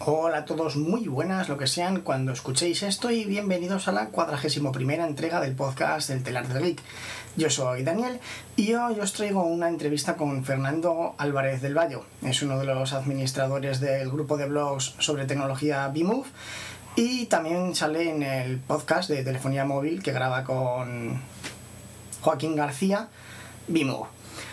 Hola a todos, muy buenas lo que sean cuando escuchéis esto y bienvenidos a la 41ª entrega del podcast del Telar del Geek. Yo soy Daniel y hoy os traigo una entrevista con Fernando Álvarez del Vallo. Es uno de los administradores del grupo de blogs sobre tecnología Bmove y también sale en el podcast de telefonía móvil que graba con Joaquín García, Bmove.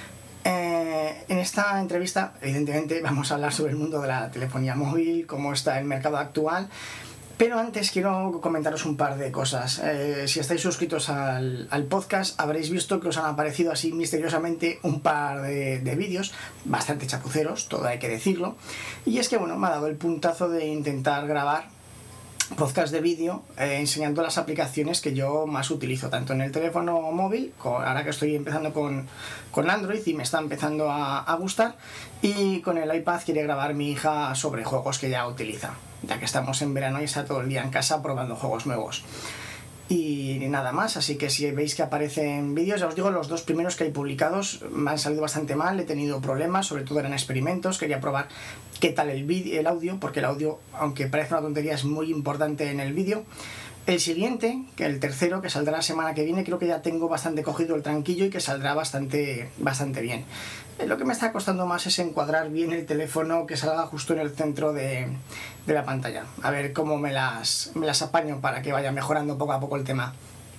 En esta entrevista, evidentemente, vamos a hablar sobre el mundo de la telefonía móvil, cómo está el mercado actual, pero antes quiero comentaros un par de cosas. Si estáis suscritos al podcast, habréis visto que os han aparecido así misteriosamente un par de vídeos, bastante chapuceros, todo hay que decirlo, y es que, bueno, me ha dado el puntazo de intentar grabar podcast de vídeo enseñando las aplicaciones que yo más utilizo, tanto en el teléfono móvil, ahora que estoy empezando con Android y me está empezando a gustar, y con el iPad quiere grabar mi hija sobre juegos que ya utiliza, ya que estamos en verano y está todo el día en casa probando juegos nuevos. Y nada más, así que si veis que aparecen vídeos, ya os digo, los dos primeros que hay publicados me han salido bastante mal, he tenido problemas, sobre todo eran experimentos, quería probar qué tal el audio, porque el audio, aunque parezca una tontería, es muy importante en el vídeo. El siguiente, que el tercero, que saldrá la semana que viene, creo que ya tengo bastante cogido el tranquillo y que saldrá bastante bien. Lo que me está costando más es encuadrar bien el teléfono, que salga justo en el centro de la pantalla. A ver cómo me las apaño para que vaya mejorando poco a poco el tema.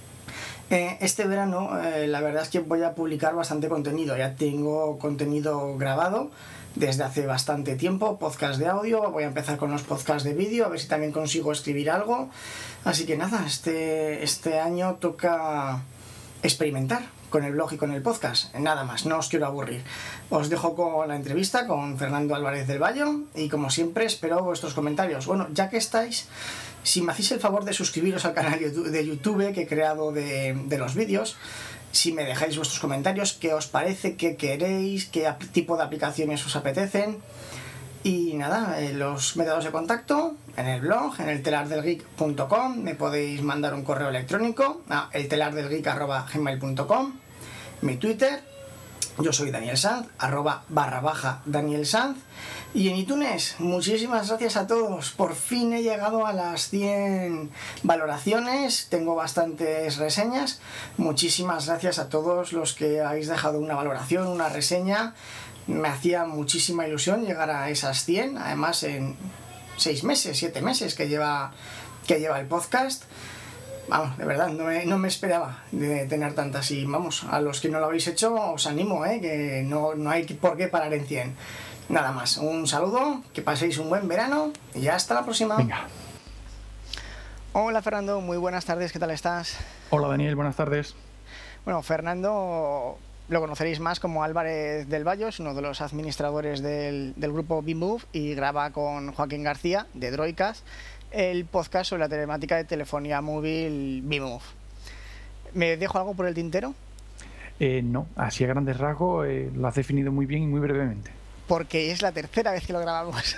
Este verano la verdad es que voy a publicar bastante contenido. Ya tengo contenido grabado desde hace bastante tiempo, podcast de audio, voy a empezar con los podcasts de vídeo, a ver si también consigo escribir algo. Así que nada, este año toca experimentar con el blog y con el podcast. Nada más, no os quiero aburrir. Os dejo con la entrevista con Fernando Álvarez del Vallo y, como siempre, espero vuestros comentarios. Bueno, ya que estáis, si me hacéis el favor de suscribiros al canal de YouTube que he creado de los vídeos, si me dejáis vuestros comentarios, qué os parece, qué queréis, qué tipo de aplicaciones os apetecen. Y nada, los métodos de contacto en el blog, en el telardelgeek.com, me podéis mandar un correo electrónico a eltelardelgeek@gmail.com, mi Twitter, yo soy Daniel Sanz, @Daniel Sanz, y en iTunes, muchísimas gracias a todos, por fin he llegado a las 100 valoraciones, tengo bastantes reseñas, muchísimas gracias a todos los que habéis dejado una valoración, una reseña. Me hacía muchísima ilusión llegar a esas 100, además en 7 meses que lleva el podcast. Vamos, de verdad, no me esperaba de tener tantas, y vamos, a los que no lo habéis hecho os animo, que no hay por qué parar en 100. Nada más, un saludo, que paséis un buen verano y ya hasta la próxima. Venga. Hola Fernando, muy buenas tardes, ¿qué tal estás? Hola Daniel, buenas tardes. Bueno, Fernando lo conoceréis más como Álvarez del Vallo, es uno de los administradores del grupo Bmove y graba con Joaquín García de Droidcast el podcast sobre la telemática de telefonía móvil Bmove. ¿Me dejo algo por el tintero? No, así a grandes rasgos lo has definido muy bien y muy brevemente. Porque es la tercera vez que lo grabamos.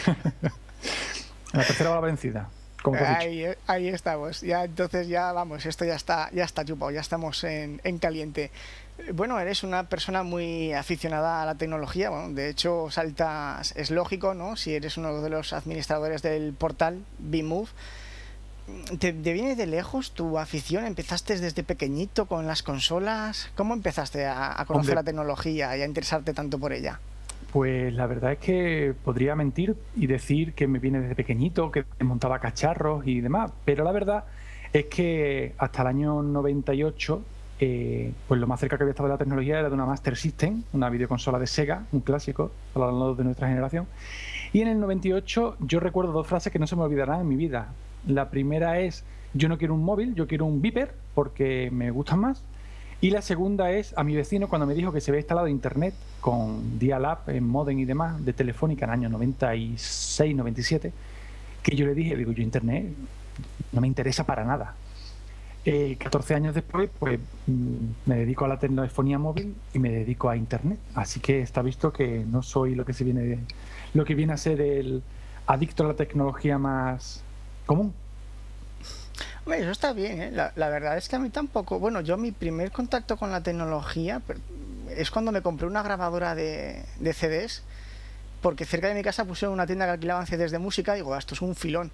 La tercera va la vencida. Como ahí estamos. Ya, entonces ya vamos, esto ya está chupado, ya estamos en caliente. Bueno, eres una persona muy aficionada a la tecnología. Bueno, de hecho, es lógico, ¿no? Si eres uno de los administradores del portal Bmove. ¿Te viene de lejos tu afición? ¿Empezaste desde pequeñito con las consolas? ¿Cómo empezaste a conocer la tecnología y a interesarte tanto por ella? Pues la verdad es que podría mentir y decir que me viene desde pequeñito, que montaba cacharros y demás, pero la verdad es que hasta el año 98 pues lo más cerca que había estado de la tecnología era de una Master System, una videoconsola de Sega, un clásico, hablando de nuestra generación. Y en el 98 yo recuerdo 2 frases que no se me olvidarán en mi vida. La primera es: yo no quiero un móvil, yo quiero un Viper porque me gustan más. Y la segunda es a mi vecino cuando me dijo que se había instalado internet con dial-up, en modem y demás, de Telefónica en el año 96, 97, que yo le dije, yo internet no me interesa para nada. 14 años después, pues me dedico a la telefonía móvil y me dedico a internet. Así que está visto que no soy lo que viene a ser el adicto a la tecnología más común. Eso está bien, ¿eh? La verdad es que a mí tampoco. Bueno, yo mi primer contacto con la tecnología es cuando me compré una grabadora de CDs porque cerca de mi casa pusieron una tienda que alquilaban CDs de música. Digo, esto es un filón.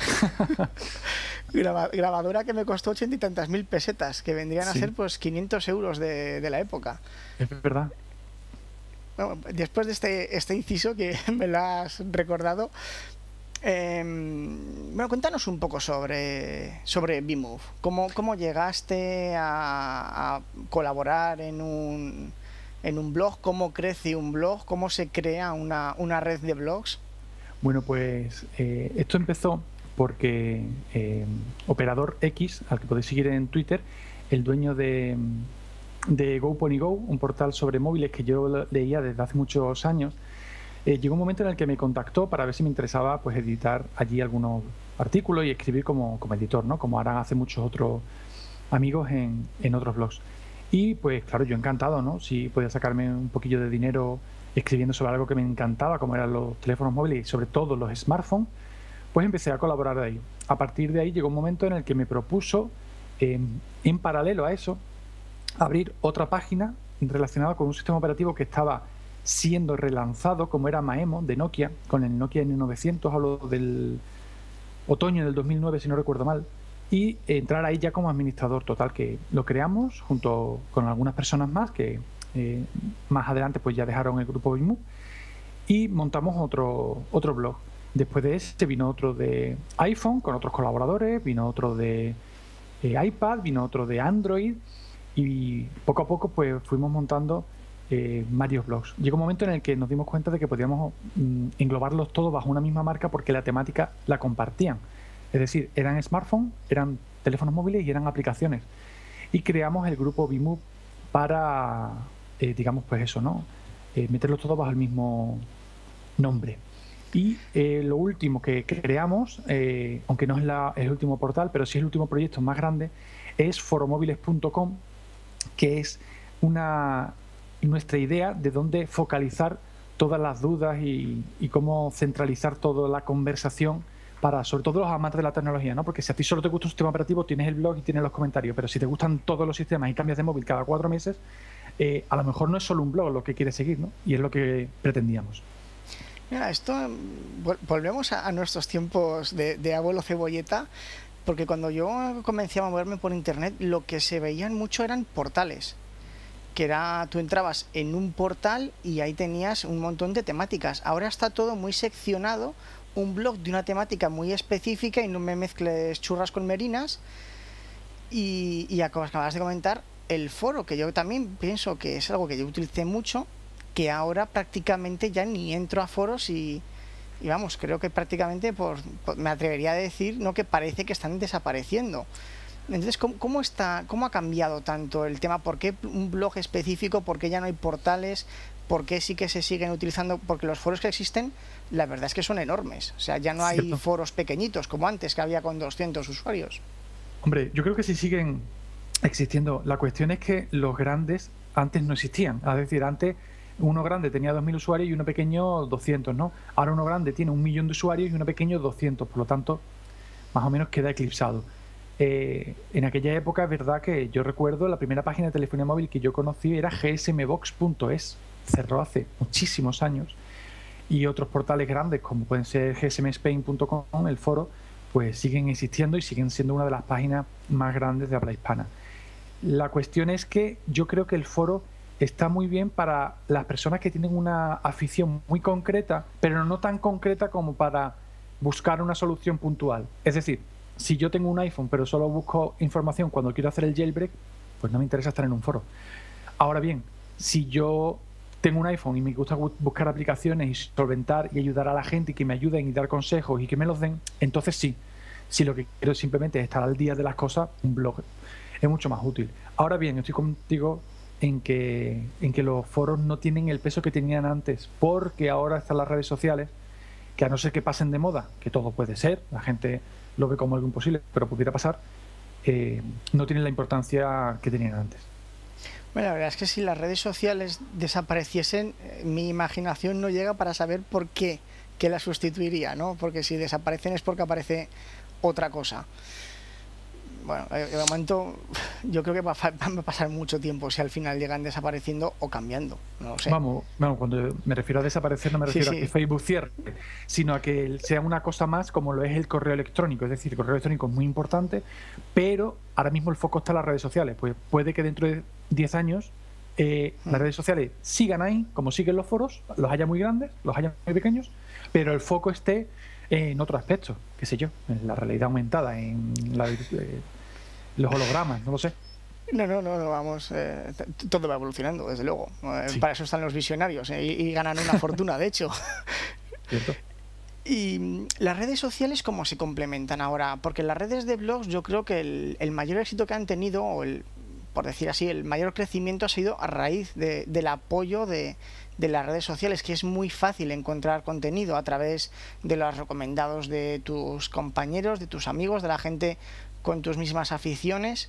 Grabadora que me costó 80 y tantas mil pesetas, que vendrían a ser pues 500 euros de la época. Es verdad. Bueno, después de este inciso que me lo has recordado, bueno, cuéntanos un poco sobre Bmove. ¿Cómo llegaste a colaborar en un blog? ¿Cómo crece un blog? ¿Cómo se crea una red de blogs? Bueno, pues esto empezó porque Operador X, al que podéis seguir en Twitter, el dueño de GoPonyGo, un portal sobre móviles que yo leía desde hace muchos años, llegó un momento en el que me contactó para ver si me interesaba pues editar allí algunos artículos y escribir como editor, ¿no? Como harán hace muchos otros amigos en otros blogs. Y pues claro, yo encantado, ¿no? Si podía sacarme un poquillo de dinero escribiendo sobre algo que me encantaba, como eran los teléfonos móviles y sobre todo los smartphones, pues empecé a colaborar de ahí. A partir de ahí llegó un momento en el que me propuso, en paralelo a eso, abrir otra página relacionada con un sistema operativo que estaba siendo relanzado, como era Maemo de Nokia, con el Nokia N900, hablo del otoño del 2009 si no recuerdo mal, y entrar ahí ya como administrador total, que lo creamos junto con algunas personas más que más adelante pues ya dejaron el grupo Bmove, y montamos otro blog. Después de ese vino otro de iPhone con otros colaboradores, vino otro de iPad, vino otro de Android, y poco a poco pues fuimos montando varios blogs. Llegó un momento en el que nos dimos cuenta de que podíamos englobarlos todos bajo una misma marca porque la temática la compartían. Es decir, eran smartphones, eran teléfonos móviles y eran aplicaciones. Y creamos el grupo Bmove para, digamos, pues eso, ¿no? Meterlos todos bajo el mismo nombre. Y lo último que creamos, aunque no es el último portal, pero sí es el último proyecto más grande, es foromóviles.com, que es nuestra idea de dónde focalizar todas las dudas y cómo centralizar toda la conversación para, sobre todo, los amantes de la tecnología, ¿no? Porque si a ti solo te gusta un sistema operativo, tienes el blog y tienes los comentarios, pero si te gustan todos los sistemas y cambias de móvil cada 4 meses, a lo mejor no es solo un blog lo que quieres seguir, ¿no? Y es lo que pretendíamos. Mira, esto volvemos a nuestros tiempos de abuelo cebolleta, porque cuando yo comencé a moverme por internet, lo que se veían mucho eran portales, que era, tú entrabas en un portal y ahí tenías un montón de temáticas. Ahora está todo muy seccionado, un blog de una temática muy específica, y no me mezcles churras con merinas. Y acabas de comentar el foro, que yo también pienso que es algo que yo utilicé mucho, que ahora prácticamente ya ni entro a foros y vamos, creo que prácticamente me atrevería a decir, ¿no?, que parece que están desapareciendo. Entonces, ¿cómo ha cambiado tanto el tema? ¿Por qué un blog específico? ¿Por qué ya no hay portales? ¿Por qué sí que se siguen utilizando? Porque los foros que existen, la verdad es que son enormes. O sea, ya no hay foros pequeñitos como antes, que había con 200 usuarios. Hombre, yo creo que sí siguen existiendo. La cuestión es que los grandes antes no existían. Es decir, antes uno grande tenía 2.000 usuarios y uno pequeño 200, ¿no? Ahora uno grande tiene 1.000.000 de usuarios y uno pequeño 200. Por lo tanto, más o menos queda eclipsado. En aquella época es verdad que yo recuerdo la primera página de telefonía móvil que yo conocí era gsmbox.es, cerró hace muchísimos años, y otros portales grandes como pueden ser gsmspain.com, el foro, pues siguen existiendo y siguen siendo una de las páginas más grandes de habla hispana. La cuestión es que yo creo que el foro está muy bien para las personas que tienen una afición muy concreta, pero no tan concreta como para buscar una solución puntual. Es decir, si yo tengo un iPhone pero solo busco información cuando quiero hacer el jailbreak, pues no me interesa estar en un foro. Ahora bien, si yo tengo un iPhone y me gusta buscar aplicaciones y solventar y ayudar a la gente y que me ayuden y dar consejos y que me los den, entonces sí. Si lo que quiero simplemente es estar al día de las cosas, un blog es mucho más útil. Ahora bien, estoy contigo en que los foros no tienen el peso que tenían antes, porque ahora están las redes sociales, que a no ser que pasen de moda, que todo puede ser, la gente lo ve como algo imposible, pero pudiera pasar, no tienen la importancia que tenían antes. Bueno, la verdad es que si las redes sociales desapareciesen, mi imaginación no llega para saber por qué las sustituiría, ¿no? Porque si desaparecen es porque aparece otra cosa. bueno, de momento yo creo que va a pasar mucho tiempo si al final llegan desapareciendo o cambiando, no lo sé. Vamos, cuando me refiero a desaparecer no me refiero a que Facebook cierre, sino a que sea una cosa más como lo es el correo electrónico. Es decir, el correo electrónico es muy importante, pero ahora mismo el foco está en las redes sociales. Pues puede que dentro de 10 años las redes sociales sigan ahí, como siguen los foros, los haya muy grandes, los haya muy pequeños, pero el foco esté en otro aspecto, qué sé yo, en la realidad aumentada, en los hologramas, no lo sé. No, vamos, todo va evolucionando, desde luego. Sí. Para eso están los visionarios y ganan una fortuna, de hecho. ¿Cierto? Y las redes sociales, ¿cómo se complementan ahora? Porque las redes de blogs, yo creo que el mayor éxito que han tenido, o por decir así, el mayor crecimiento ha sido a raíz del apoyo de las redes sociales, que es muy fácil encontrar contenido a través de los recomendados de tus compañeros, de tus amigos, de la gente con tus mismas aficiones.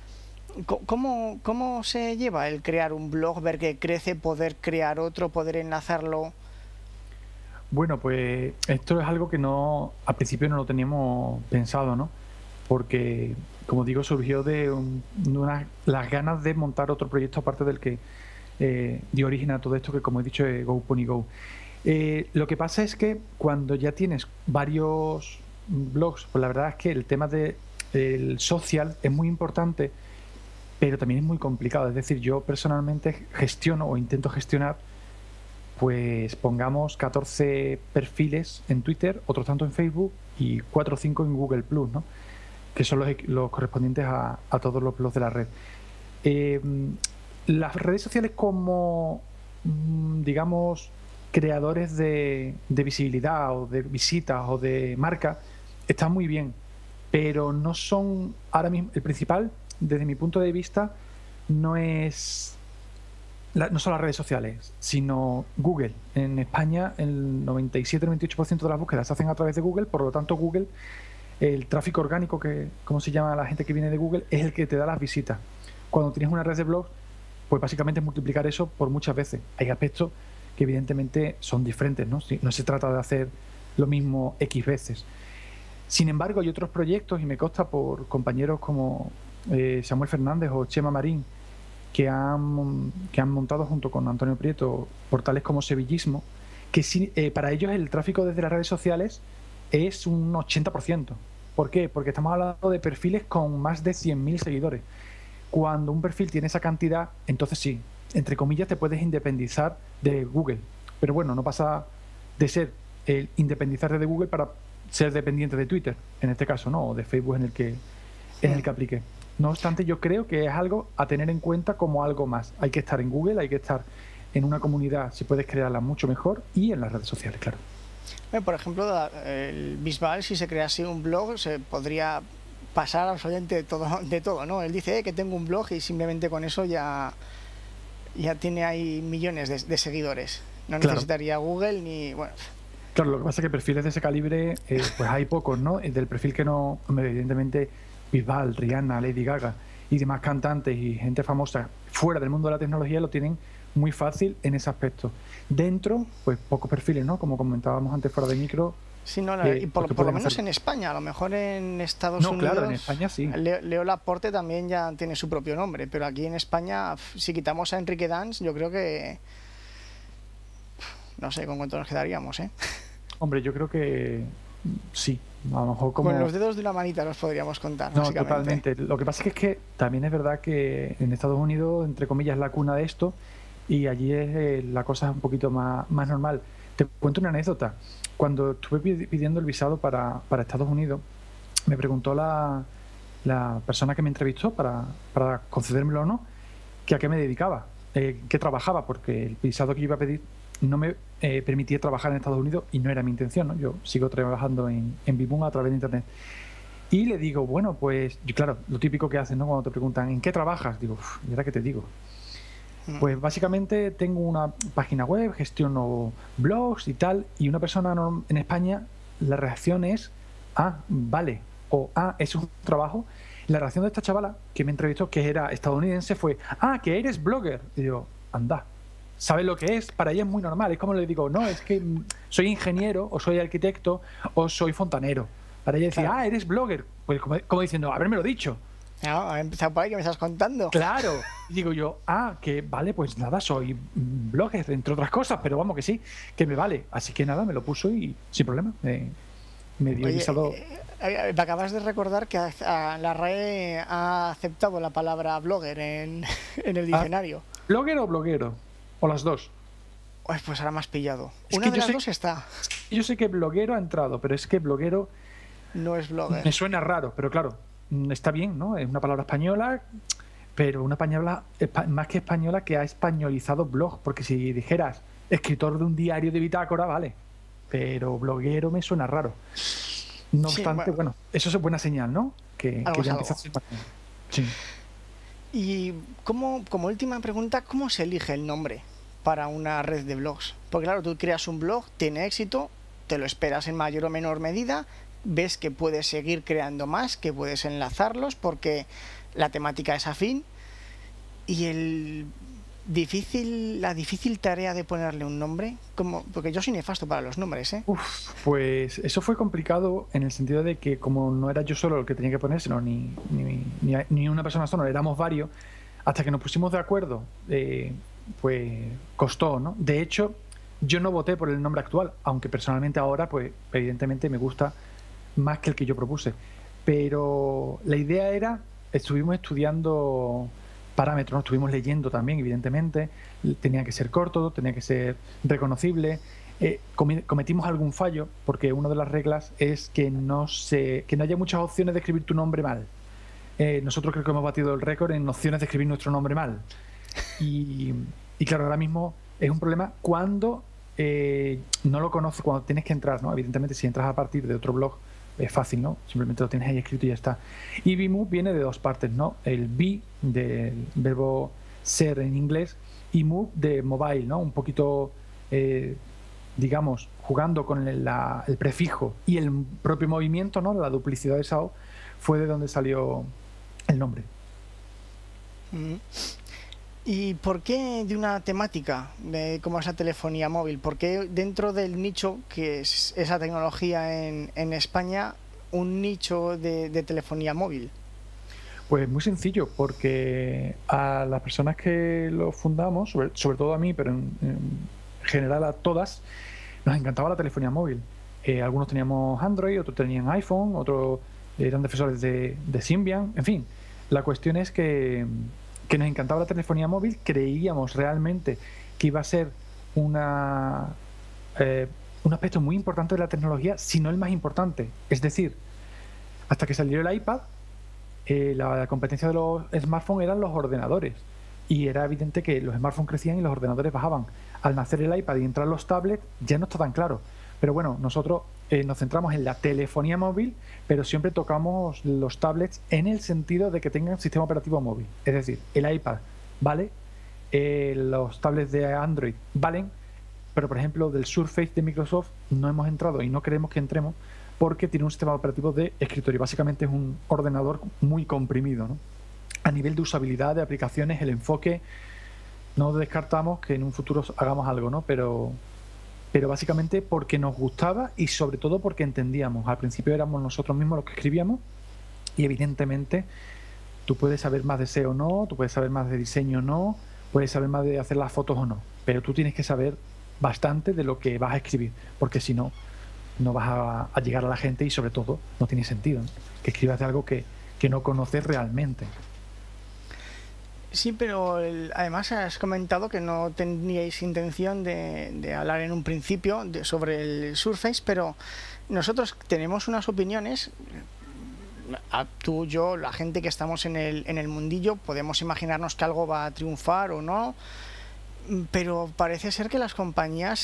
¿Cómo se lleva el crear un blog, ver que crece, poder crear otro, poder enlazarlo? Bueno, pues esto es algo que al principio no lo teníamos pensado, ¿no? Porque, como digo, surgió de las ganas de montar otro proyecto aparte del que dio origen a todo esto, que como he dicho es GoPonyGo. Lo que pasa es que cuando ya tienes varios blogs, pues la verdad es que el tema del social es muy importante, pero también es muy complicado. Es decir, yo personalmente gestiono o intento gestionar, pues pongamos 14 perfiles en Twitter, otros tanto en Facebook y 4 o 5 en Google Plus, ¿no? Que son los correspondientes a todos los blogs de la red. Las redes sociales como, digamos, creadores de visibilidad o de visitas o de marca están muy bien, pero no son ahora mismo el principal. Desde mi punto de vista, no son las redes sociales, sino Google. En España, el 97-98% de las búsquedas se hacen a través de Google, por lo tanto, Google, el tráfico orgánico, que como se llama la gente que viene de Google, es el que te da las visitas. Cuando tienes una red de blogs, pues básicamente es multiplicar eso por muchas veces. Hay aspectos que evidentemente son diferentes, ¿no? No se trata de hacer lo mismo X veces. Sin embargo, hay otros proyectos, y me consta por compañeros como Samuel Fernández o Chema Marín, que han montado junto con Antonio Prieto portales como Sevillismo, que para ellos el tráfico desde las redes sociales es un 80%. ¿Por qué? Porque estamos hablando de perfiles con más de 100.000 seguidores. Cuando un perfil tiene esa cantidad, entonces sí, entre comillas, te puedes independizar de Google. Pero bueno, no pasa de ser el independizarte de Google para ser dependiente de Twitter, en este caso, ¿no? O de Facebook en el que aplique. No obstante, yo creo que es algo a tener en cuenta como algo más. Hay que estar en Google, hay que estar en una comunidad, si puedes crearla mucho mejor, y en las redes sociales, claro. Por ejemplo, el Bisbal, si se crease un blog, se podría pasar absolutamente de todo, ¿no? Él dice que tengo un blog y simplemente con eso ya tiene ahí millones de seguidores. No necesitaría Google ni... Bueno. Claro, lo que pasa es que perfiles de ese calibre, pues hay pocos, ¿no? Del perfil que no... Evidentemente, Bisbal, Rihanna, Lady Gaga y demás cantantes y gente famosa fuera del mundo de la tecnología lo tienen muy fácil en ese aspecto. Dentro, pues pocos perfiles, ¿no? Como comentábamos antes fuera de micro. Sí, no, y por lo menos hacer en España, a lo mejor en Estados Unidos. Claro, en España sí. Leo Laporte también ya tiene su propio nombre, pero aquí en España, si quitamos a Enrique Dans, yo creo que... No sé con cuánto nos quedaríamos, ¿eh? Hombre, yo creo que sí. A lo mejor como... Con los dedos de una manita los podríamos contar. No, totalmente. Lo que pasa es que también es verdad que en Estados Unidos, entre comillas, es la cuna de esto, y allí la cosa es un poquito más normal. Te cuento una anécdota. Cuando estuve pidiendo el visado para Estados Unidos, me preguntó la persona que me entrevistó para concedérmelo o no, que a qué me dedicaba, qué trabajaba, porque el visado que yo iba a pedir no me permitía trabajar en Estados Unidos y no era mi intención, ¿no? Yo sigo trabajando en Bimum a través de Internet. Y le digo, bueno, pues, claro, lo típico que hacen, ¿no? Cuando te preguntan, ¿en qué trabajas? Digo, ¿y ahora qué te digo? Pues básicamente tengo una página web, gestiono blogs y tal, y una persona en España, la reacción es, vale, o es un trabajo. La reacción de esta chavala que me entrevistó, que era estadounidense, fue, que eres blogger. Y digo, anda, ¿sabes lo que es? Para ella es muy normal. Es como le digo, no, es que soy ingeniero, o soy arquitecto, o soy fontanero. Para ella decía, Claro. eres blogger. Pues como diciendo, haberme lo dicho. No, ha empezado por ahí que me estás contando. Claro. Y digo yo, que vale, pues nada, soy blogger, entre otras cosas, pero vamos que sí, que me vale. Así que nada, me lo puso y sin problema. Me dio el Oye, visado. me acabas de recordar que la RAE ha aceptado la palabra blogger en el diccionario. ¿Blogger o bloguero? O las dos. Pues ahora me has pillado. Es Una que de las dos está. yo sé que bloguero ha entrado, pero es que bloguero No es blogger. me suena raro, pero claro, está bien, ¿no? Es una palabra española, pero una española más que española que ha españolizado blog, porque si dijeras escritor de un diario de bitácora, vale, pero bloguero me suena raro. No Sí, obstante, bueno, eso es buena señal, ¿no? Que Algo es ya algo. empieza a ser más. Sí. Y como última pregunta, ¿cómo se elige el nombre para una red de blogs? Porque claro, tú creas un blog, tiene éxito, te lo esperas en mayor o menor medida, ves que puedes seguir creando más, que puedes enlazarlos porque la temática es afín y la difícil tarea de ponerle un nombre, porque yo soy nefasto para los nombres, ¿eh? Pues eso fue complicado en el sentido de que como no era yo solo el que tenía que poner, sino ni una persona sola, éramos varios, hasta que nos pusimos de acuerdo, pues costó, ¿no? De hecho, yo no voté por el nombre actual, aunque personalmente ahora, pues evidentemente me gusta más que el que yo propuse. Pero la idea era, estuvimos estudiando parámetros, ¿no? Estuvimos leyendo también, evidentemente, tenía que ser corto, tenía que ser reconocible. Cometimos algún fallo, porque una de las reglas es que no haya muchas opciones de escribir tu nombre mal. Nosotros creo que hemos batido el récord en opciones de escribir nuestro nombre mal. Y claro, ahora mismo es un problema cuando no lo conoces, cuando tienes que entrar, ¿no? Evidentemente, si entras a partir de otro blog, es fácil, ¿no? Simplemente lo tienes ahí escrito y ya está. Y BeMove viene de dos partes, ¿no? El be del verbo ser en inglés y move de mobile, ¿no? Un poquito, digamos, jugando con el prefijo y el propio movimiento, ¿no? La duplicidad de esa O fue de donde salió el nombre. ¿Y por qué de una temática como es la telefonía móvil? ¿Por qué dentro del nicho que es esa tecnología en España, un nicho de telefonía móvil? Pues muy sencillo, porque a las personas que lo fundamos, sobre todo a mí, pero en general a todas, nos encantaba la telefonía móvil. Algunos teníamos Android, otros tenían iPhone, otros eran defensores de Symbian, en fin. La cuestión es que nos encantaba la telefonía móvil, creíamos realmente que iba a ser un aspecto muy importante de la tecnología, si no el más importante. Es decir, hasta que salió el iPad, la competencia de los smartphones eran los ordenadores. Y era evidente que los smartphones crecían y los ordenadores bajaban. Al nacer el iPad y entrar los tablets, ya no está tan claro. Pero bueno, nosotros nos centramos en la telefonía móvil, pero siempre tocamos los tablets en el sentido de que tengan sistema operativo móvil. Es decir, el iPad vale, los tablets de Android valen, pero por ejemplo del Surface de Microsoft no hemos entrado y no queremos que entremos porque tiene un sistema operativo de escritorio. Básicamente es un ordenador muy comprimido, ¿no? A nivel de usabilidad de aplicaciones, el enfoque, no descartamos que en un futuro hagamos algo, ¿no? Pero básicamente porque nos gustaba y sobre todo porque entendíamos. Al principio éramos nosotros mismos los que escribíamos y evidentemente tú puedes saber más de SEO o no, tú puedes saber más de diseño o no, puedes saber más de hacer las fotos o no, pero tú tienes que saber bastante de lo que vas a escribir, porque si no, no vas a llegar a la gente y sobre todo no tiene sentido, ¿no? Que escribas de algo que no conoces realmente. Sí, pero además has comentado que no teníais intención de hablar en un principio sobre el Surface, pero nosotros tenemos unas opiniones, tú, yo, la gente que estamos en el mundillo, podemos imaginarnos que algo va a triunfar o no, pero parece ser que las compañías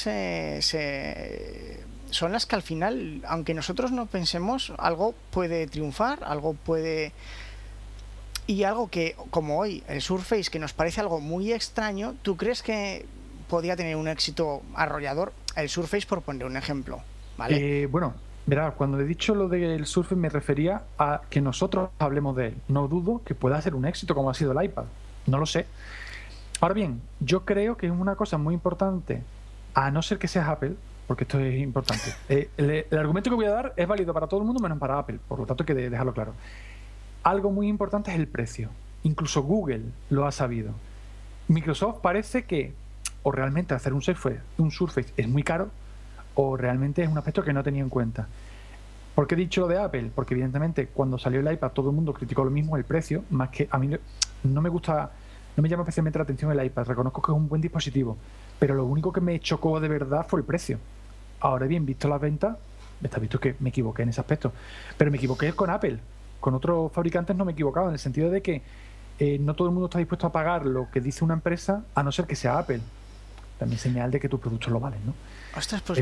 son las que al final, aunque nosotros no pensemos, algo puede triunfar, algo puede... Y algo que, como hoy, el Surface, que nos parece algo muy extraño, ¿tú crees que podría tener un éxito arrollador? El Surface, por poner un ejemplo, ¿vale? Bueno, verá, cuando he dicho lo del Surface me refería a que nosotros hablemos de él. No dudo que pueda ser un éxito como ha sido el iPad. No lo sé. Ahora bien, yo creo que es una cosa muy importante, a no ser que seas Apple, porque esto es importante. El argumento que voy a dar es válido para todo el mundo menos para Apple, por lo tanto hay que dejarlo claro. Algo muy importante es el precio. Incluso Google lo ha sabido. Microsoft parece que o realmente hacer un Surface es muy caro o realmente es un aspecto que no tenía en cuenta. ¿Por qué he dicho lo de Apple? Porque evidentemente cuando salió el iPad todo el mundo criticó lo mismo, el precio, más que a mí no me gusta, no me llama especialmente la atención el iPad, reconozco que es un buen dispositivo, pero lo único que me chocó de verdad fue el precio. Ahora bien, visto las ventas, está visto que me equivoqué en ese aspecto, pero me equivoqué con Apple. Con otros fabricantes no me he equivocado, en el sentido de que no todo el mundo está dispuesto a pagar lo que dice una empresa, a no ser que sea Apple. También señal de que tus productos lo valen, ¿no? Ostras, pues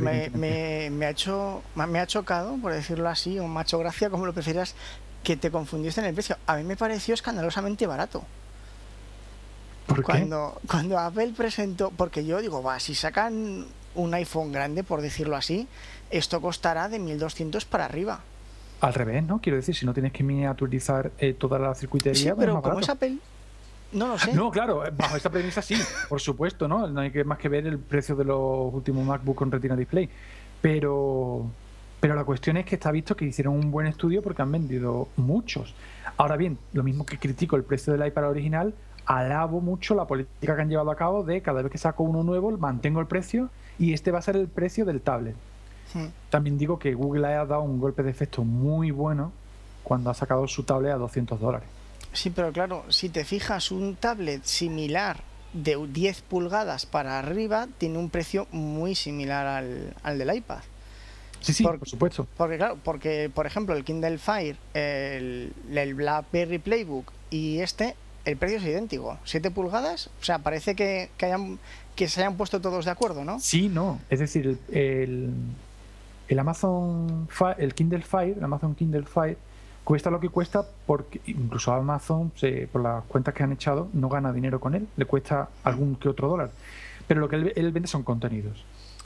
me ha chocado, por decirlo así, o me ha hecho gracia, como lo prefieras, que te confundiste en el precio. A mí me pareció escandalosamente barato. ¿Por qué? Cuando Apple presentó, porque yo digo, si sacan un iPhone grande, por decirlo así, esto costará de 1.200 para arriba. Al revés, ¿no? Quiero decir, si no tienes que miniaturizar toda la circuitería, sí, pues pero es más como barato. es Apple, no lo sé. No, claro, bajo esta premisa sí, por supuesto, ¿no? No hay más que ver el precio de los últimos MacBook con Retina Display. Pero la cuestión es que está visto que hicieron un buen estudio porque han vendido muchos. Ahora bien, lo mismo que critico el precio del iPad original, alabo mucho la política que han llevado a cabo de cada vez que saco uno nuevo, mantengo el precio y este va a ser el precio del tablet. También digo que Google ha dado un golpe de efecto muy bueno cuando ha sacado su tablet a $200. Sí, pero claro, si te fijas, un tablet similar de 10 pulgadas para arriba tiene un precio muy similar al del iPad. Sí, por supuesto. Porque, por ejemplo, el Kindle Fire, el BlackBerry Playbook y el precio es idéntico. 7 pulgadas, o sea, parece que se hayan puesto todos de acuerdo, ¿no? Sí, no. Es decir, el Amazon Fire, el Amazon Kindle Fire cuesta lo que cuesta porque incluso Amazon, por las cuentas que han echado, no gana dinero con él, le cuesta algún que otro dólar. Pero lo que él vende son contenidos.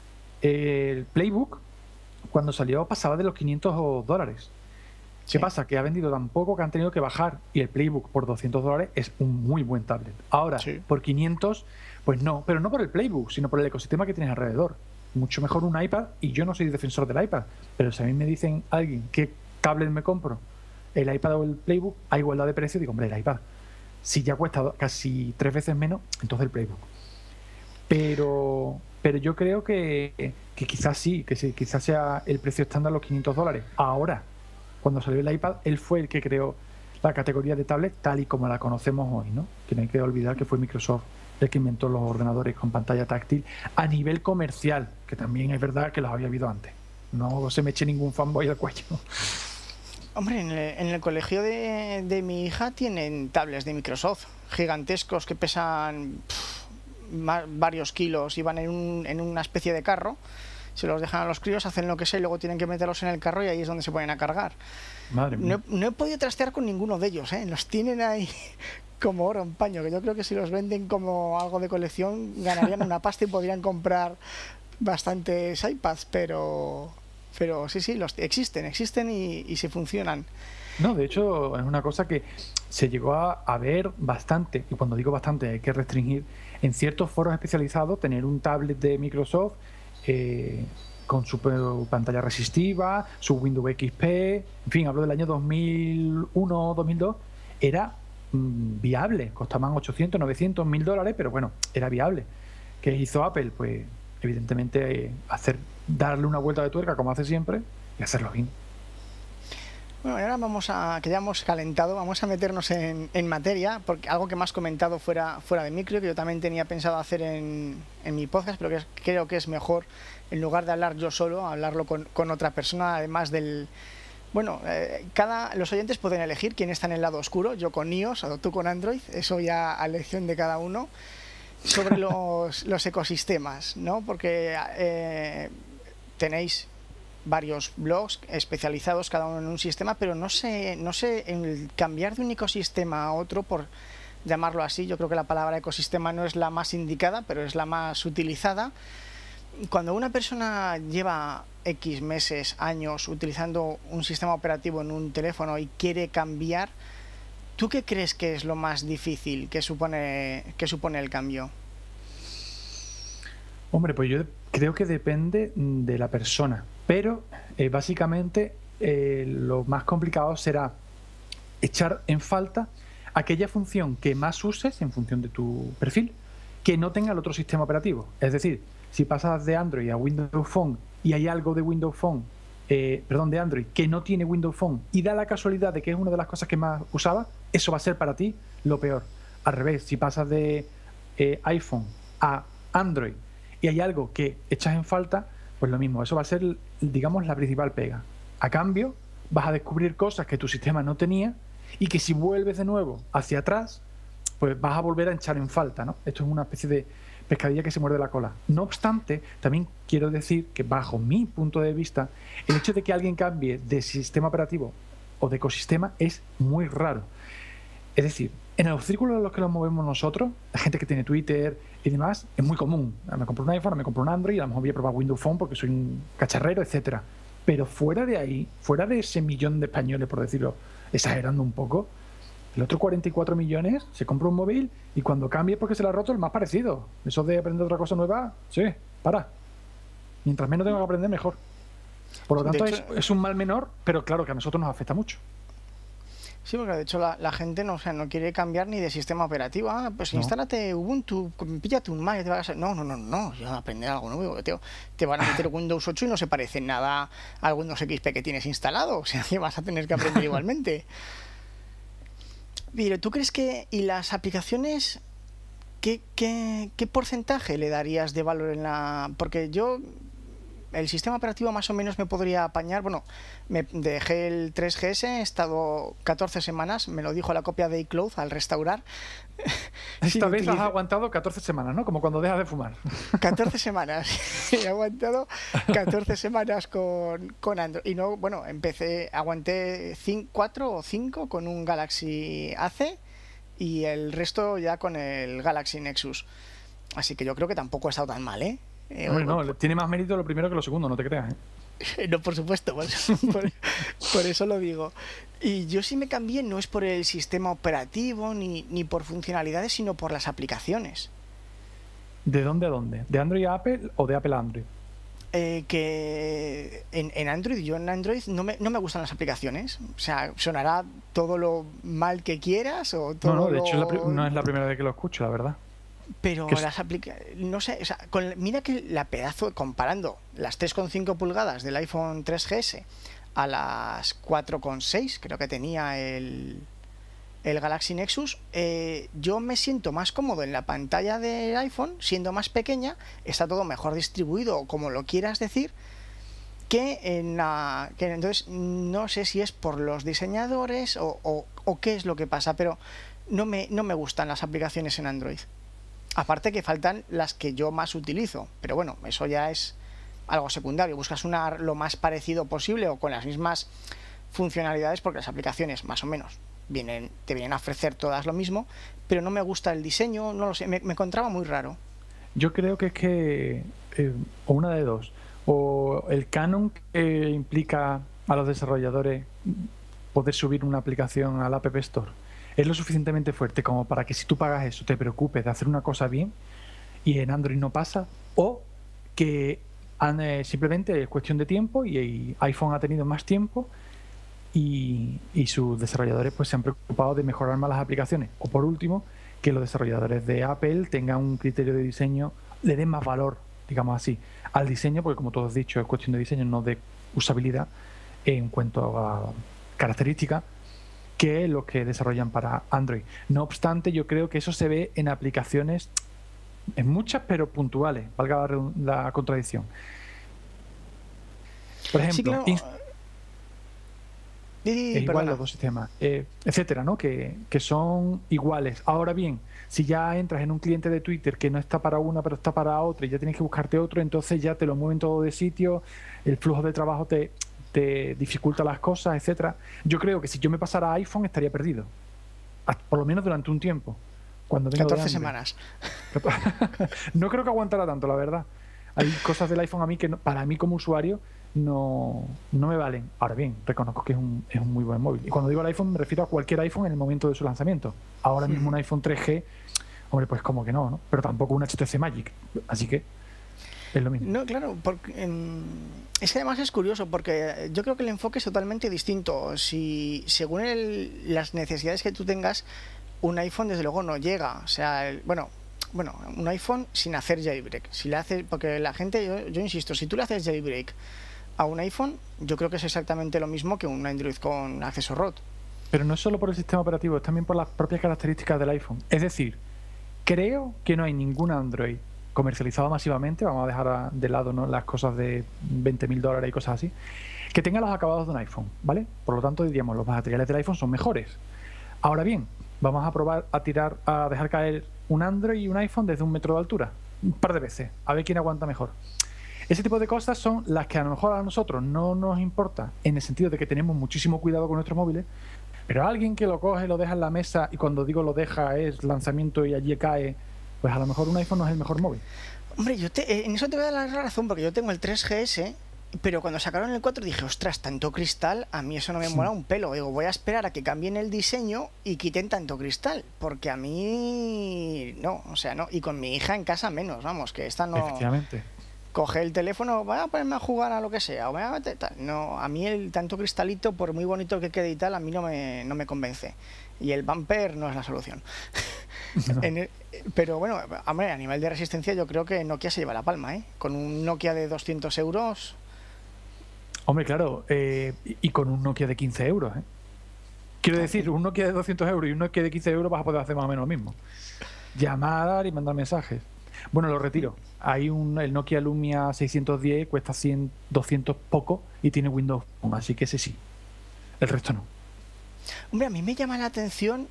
El Playbook, cuando salió, pasaba de los $500. ¿Qué pasa? Que ha vendido tan poco que han tenido que bajar, y el Playbook por $200 es un muy buen tablet. Ahora, por 500, pues no, pero no por el Playbook, sino por el ecosistema que tienes alrededor. Mucho mejor un iPad, y yo no soy defensor del iPad, pero si a mí me dicen alguien qué tablet me compro, el iPad o el Playbook, a igualdad de precio, digo, hombre, el iPad. Si ya cuesta casi 3 veces menos, entonces el Playbook. Pero yo creo que quizás sí, quizás sea el precio estándar los $500. Ahora, cuando salió el iPad, él fue el que creó la categoría de tablet tal y como la conocemos hoy, ¿no? Que no hay que olvidar que fue Microsoft el que inventó los ordenadores con pantalla táctil a nivel comercial, que también es verdad que los había habido antes. No se me eche ningún fanboy al cuello. Hombre, en el colegio de mi hija tienen tablets de Microsoft gigantescos que pesan varios kilos y van en una especie de carro. Se los dejan a los críos, hacen lo que sea y luego tienen que meterlos en el carro y ahí es donde se ponen a cargar. Madre mía. No he podido trastear con ninguno de ellos, ¿eh? Los tienen ahí como oro en paño, que yo creo que si los venden como algo de colección ganarían una pasta y podrían comprar bastantes iPads, pero sí, existen y sí funcionan. No, de hecho es una cosa que se llegó a ver bastante, y cuando digo bastante hay que restringir, en ciertos foros especializados, tener un tablet de Microsoft con su pantalla resistiva, su Windows XP, en fin, hablo del año 2001 2002, era viable, costaban 800, 900, $1.000, pero bueno, era viable. ¿Qué hizo Apple? Pues evidentemente darle una vuelta de tuerca como hace siempre y hacerlo bien. Bueno, y ahora que ya hemos calentado, vamos a meternos en materia, porque algo que me has comentado fuera de micro, que yo también tenía pensado hacer en mi podcast, pero que creo que es mejor, en lugar de hablar yo solo, hablarlo con otra persona, además del... Bueno, los oyentes pueden elegir quién está en el lado oscuro, yo con iOS o tú con Android, eso ya a elección de cada uno, sobre los ecosistemas, ¿no? Porque tenéis varios blogs especializados cada uno en un sistema, pero no sé en el cambiar de un ecosistema a otro, por llamarlo así, yo creo que la palabra ecosistema no es la más indicada, pero es la más utilizada. Cuando una persona lleva X meses, años utilizando un sistema operativo en un teléfono y quiere cambiar, ¿tú qué crees que es lo más difícil que supone el cambio? Hombre, pues yo Creo que depende de la persona, pero básicamente lo más complicado será echar en falta aquella función que más uses en función de tu perfil, que no tenga el otro sistema operativo. Es decir, si pasas de Android a Windows Phone y hay algo de Windows Phone, de Android que no tiene Windows Phone y da la casualidad de que es una de las cosas que más usaba, eso va a ser para ti lo peor. Al revés, si pasas de iPhone a Android y hay algo que echas en falta, pues lo mismo, eso va a ser, digamos, la principal pega. A cambio, vas a descubrir cosas que tu sistema no tenía y que si vuelves de nuevo hacia atrás, pues vas a volver a echar en falta, ¿no? Esto es una especie de pescadilla que se muerde la cola. No obstante, también quiero decir que bajo mi punto de vista, el hecho de que alguien cambie de sistema operativo o de ecosistema es muy raro. Es decir, en los círculos en los que nos movemos nosotros, la gente que tiene Twitter y demás, es muy común. Me compro un iPhone, me compro un Android, a lo mejor voy a probar Windows Phone porque soy un cacharrero, etcétera. Pero fuera de ahí, fuera de ese millón de españoles, por decirlo, exagerando un poco, el otro 44 millones se compra un móvil y cuando cambie porque se le ha roto el más parecido. Eso de aprender otra cosa nueva, sí, para. Mientras menos tengo que aprender, mejor. Por lo tanto, es un mal menor, pero claro que a nosotros nos afecta mucho. Sí, porque de hecho la gente no quiere cambiar ni de sistema operativo. Pues no. Instálate Ubuntu, píllate un Mac y te vas a... No, yo voy a aprender algo nuevo. Te van a meter Windows 8 y no se parece nada al Windows XP que tienes instalado. O sea, que vas a tener que aprender igualmente. Pero ¿tú crees que... ¿Y las aplicaciones... ¿Qué porcentaje le darías de valor en la...? Porque yo... El sistema operativo más o menos me podría apañar. Bueno, me dejé el 3GS, he estado 14 semanas, me lo dijo la copia de iCloud al restaurar. Esta vez has aguantado 14 semanas, ¿no? Como cuando dejas de fumar. 14 semanas. He aguantado 14 semanas con Android. Y no, bueno, aguanté 4 o 5 con un Galaxy AC y el resto ya con el Galaxy Nexus. Así que yo creo que tampoco he estado tan mal, ¿eh? No, tiene más mérito lo primero que lo segundo, no te creas, ¿eh? No, por supuesto, por eso lo digo. Y yo sí me cambié, no es por el sistema operativo ni por funcionalidades, sino por las aplicaciones. ¿De dónde a dónde? ¿De Android a Apple o de Apple a Android? Que en Android, yo en Android no me gustan las aplicaciones. O sea, sonará todo lo mal que quieras o todo. No, de hecho no es la primera vez que lo escucho, la verdad. Pero las aplicaciones, no sé, o sea, mira que la pedazo, comparando las 3,5 pulgadas del iPhone 3GS a las 4,6, creo que tenía el Galaxy Nexus, yo me siento más cómodo en la pantalla del iPhone, siendo más pequeña, está todo mejor distribuido, o como lo quieras decir, que entonces no sé si es por los diseñadores o qué es lo que pasa, pero no me gustan las aplicaciones en Android. Aparte que faltan las que yo más utilizo, pero bueno, eso ya es algo secundario. Buscas una lo más parecido posible o con las mismas funcionalidades, porque las aplicaciones más o menos te vienen a ofrecer todas lo mismo, pero no me gusta el diseño, no lo sé, me encontraba muy raro. Yo creo que es que o una de dos, o el canon que implica a los desarrolladores poder subir una aplicación al App Store es lo suficientemente fuerte como para que si tú pagas eso te preocupes de hacer una cosa bien y en Android no pasa, o que simplemente es cuestión de tiempo y iPhone ha tenido más tiempo y sus desarrolladores pues se han preocupado de mejorar más las aplicaciones, o por último que los desarrolladores de Apple tengan un criterio de diseño, le den más valor, digamos así, al diseño, porque como todos has dicho es cuestión de diseño, no de usabilidad en cuanto a características, que los que desarrollan para Android. No obstante, yo creo que eso se ve en aplicaciones, en muchas, pero puntuales, valga la contradicción. Por ejemplo, sí, es igual los dos sistemas, etcétera, ¿no? Que son iguales. Ahora bien, si ya entras en un cliente de Twitter que no está para una, pero está para otra, y ya tienes que buscarte otro, entonces ya te lo mueven todo de sitio, el flujo de trabajo te dificulta las cosas, etcétera. Yo creo que si yo me pasara a iPhone estaría perdido, por lo menos durante un tiempo. Cuando 14 semanas. No creo que aguantara tanto, la verdad. Hay cosas del iPhone a mí que para mí como usuario no me valen. Ahora bien, reconozco que es un muy buen móvil. Y cuando digo el iPhone me refiero a cualquier iPhone en el momento de su lanzamiento. Ahora mismo un iPhone 3G, hombre, pues como que no, pero tampoco un HTC Magic. Así que... Es lo mismo. No, claro, porque es que además es curioso porque yo creo que el enfoque es totalmente distinto. Si según las necesidades que tú tengas, un iPhone desde luego no llega. O sea, bueno, un iPhone sin hacer jailbreak. Si le haces, porque la gente, yo insisto, si tú le haces jailbreak a un iPhone, yo creo que es exactamente lo mismo que un Android con acceso ROT. Pero no es solo por el sistema operativo, es también por las propias características del iPhone. Es decir, creo que no hay ningún Android comercializado masivamente, vamos a dejar de lado, ¿no?, las cosas de $20.000 y cosas así, que tenga los acabados de un iPhone, ¿vale? Por lo tanto, diríamos, los materiales del iPhone son mejores. Ahora bien, vamos a probar a dejar caer un Android y un iPhone desde 1 metro de altura, un par de veces, a ver quién aguanta mejor. Ese tipo de cosas son las que a lo mejor a nosotros no nos importa, en el sentido de que tenemos muchísimo cuidado con nuestros móviles, pero alguien que lo coge, lo deja en la mesa, y cuando digo lo deja es lanzamiento y allí cae, pues a lo mejor un iPhone no es el mejor móvil. Hombre, en eso te voy a dar la razón, porque yo tengo el 3GS, pero cuando sacaron el 4 dije, ostras, tanto cristal, a mí eso no me mola un pelo. Digo, voy a esperar a que cambien el diseño y quiten tanto cristal, porque a mí no, o sea, no. Y con mi hija en casa menos, vamos, que esta no... Efectivamente. Coge el teléfono, voy a ponerme a jugar a lo que sea, o voy a meter tal. No, a mí el tanto cristalito, por muy bonito que quede y tal, a mí no me convence. Y el bumper no es la solución. No. Pero bueno, hombre, a nivel de resistencia yo creo que Nokia se lleva la palma, ¿eh? Con un Nokia de 200 euros... Hombre, claro, y con un Nokia de 15 euros, ¿eh? Quiero decir, un Nokia de 200 euros y un Nokia de 15 euros vas a poder hacer más o menos lo mismo. Llamar y mandar mensajes. Bueno, lo retiro. Hay el Nokia Lumia 610, cuesta 100, 200 poco y tiene Windows Phone, así que ese sí. El resto no. Hombre, a mí me llama la atención,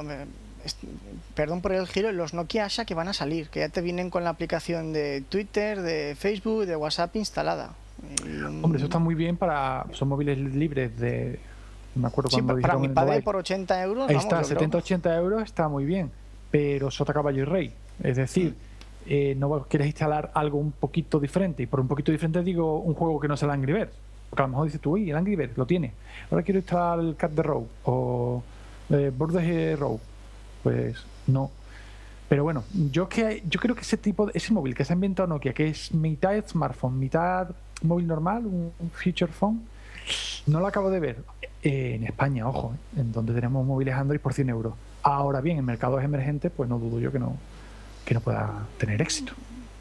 perdón por el giro, los Nokia Asha que van a salir, que ya te vienen con la aplicación de Twitter, de Facebook, de WhatsApp instalada. Hombre, eso está muy bien son móviles libres de... No me acuerdo cuándo para mi padre Mobile. por 80 euros. Ahí vamos, está, 70-80 euros está muy bien, pero sota caballo y rey. Es decir, no quieres instalar algo un poquito diferente, y por un poquito diferente digo un juego que no sea el Angry Birds, porque a lo mejor dices tú, uy, el Angry Birds lo tiene, ahora quiero instalar el Cat the Row o Border Row, pues no. Pero bueno, yo creo que ese móvil que se ha inventado Nokia, que es mitad smartphone, mitad móvil normal, un feature phone, no lo acabo de ver en España, ojo, en donde tenemos móviles Android por 100 euros. Ahora bien, en mercados emergentes, pues no dudo yo que no pueda tener éxito.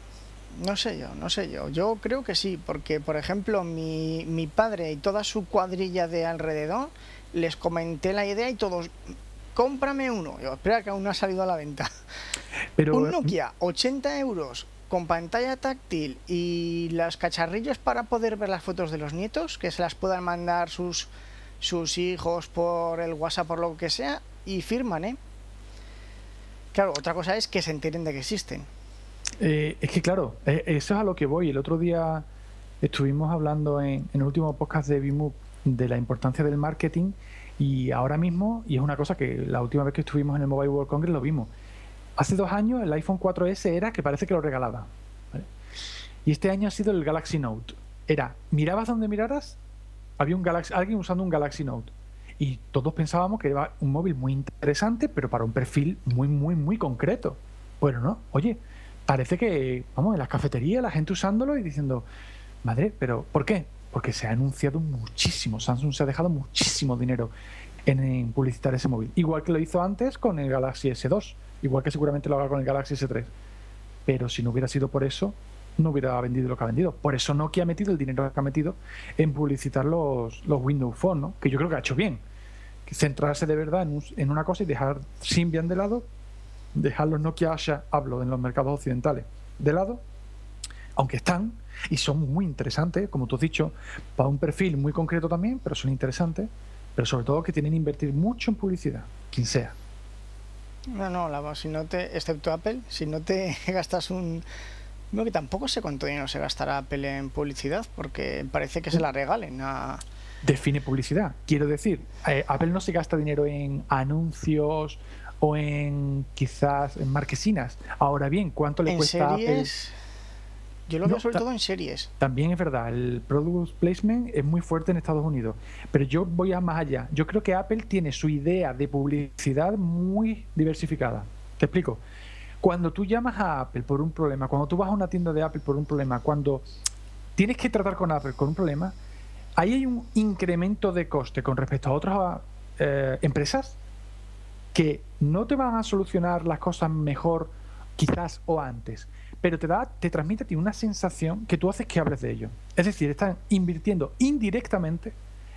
No sé yo. Yo creo que sí, porque por ejemplo mi padre y toda su cuadrilla de alrededor les comenté la idea y todos, cómprame uno. Yo, espera que aún no ha salido a la venta. Pero, un Nokia, 80 euros, con pantalla táctil y los cacharrillos para poder ver las fotos de los nietos, que se las puedan mandar sus hijos por el WhatsApp, por lo que sea, y firman, ¿eh? Claro, otra cosa es que se enteren de que existen. Es que claro, eso es a lo que voy. El otro día estuvimos hablando en el último podcast de Bimove de la importancia del marketing, y ahora mismo, y es una cosa que la última vez que estuvimos en el Mobile World Congress lo vimos, hace 2 años el iPhone 4S era que parece que lo regalaba, ¿vale? Y este año ha sido el Galaxy Note. Mirabas donde miraras, había alguien usando un Galaxy Note, y todos pensábamos que era un móvil muy interesante, pero para un perfil muy, muy, muy concreto. Bueno, no, oye, parece que, vamos, en las cafeterías la gente usándolo y diciendo, madre, pero ¿por qué? Porque se ha anunciado muchísimo, Samsung se ha dejado muchísimo dinero en publicitar ese móvil, igual que lo hizo antes con el Galaxy S2, igual que seguramente lo haga con el Galaxy S3, pero si no hubiera sido por eso, no hubiera vendido lo que ha vendido. Por eso Nokia ha metido el dinero que ha metido en publicitar los Windows Phone, ¿no? Que yo creo que ha hecho bien, centrarse de verdad en una cosa y dejar Symbian de lado, dejar los Nokia Asha, hablo en los mercados occidentales, de lado, aunque están y son muy interesantes, como tú has dicho, para un perfil muy concreto también, pero son interesantes, pero sobre todo que tienen que invertir mucho en publicidad, quien sea. No, si no te, excepto Apple, si no te gastas no, que tampoco sé cuánto dinero se gastará Apple en publicidad, porque parece que se la regalen a... Define publicidad. Quiero decir, Apple no se gasta dinero en anuncios o quizás en marquesinas. Ahora bien, ¿cuánto le cuesta a Apple? Yo lo veo sobre todo en series. También es verdad, el product placement es muy fuerte en Estados Unidos, pero yo voy más allá. Yo creo que Apple tiene su idea de publicidad muy diversificada. Te explico. cuando tú llamas a Apple por un problema, cuando tú vas a una tienda de Apple por un problema, cuando tienes que tratar con Apple con un problema, ahí hay un incremento de coste con respecto a otras empresas que no te van a solucionar las cosas mejor quizás o antes, pero te transmite a ti una sensación que tú haces que hables de ello. Es decir, están invirtiendo indirectamente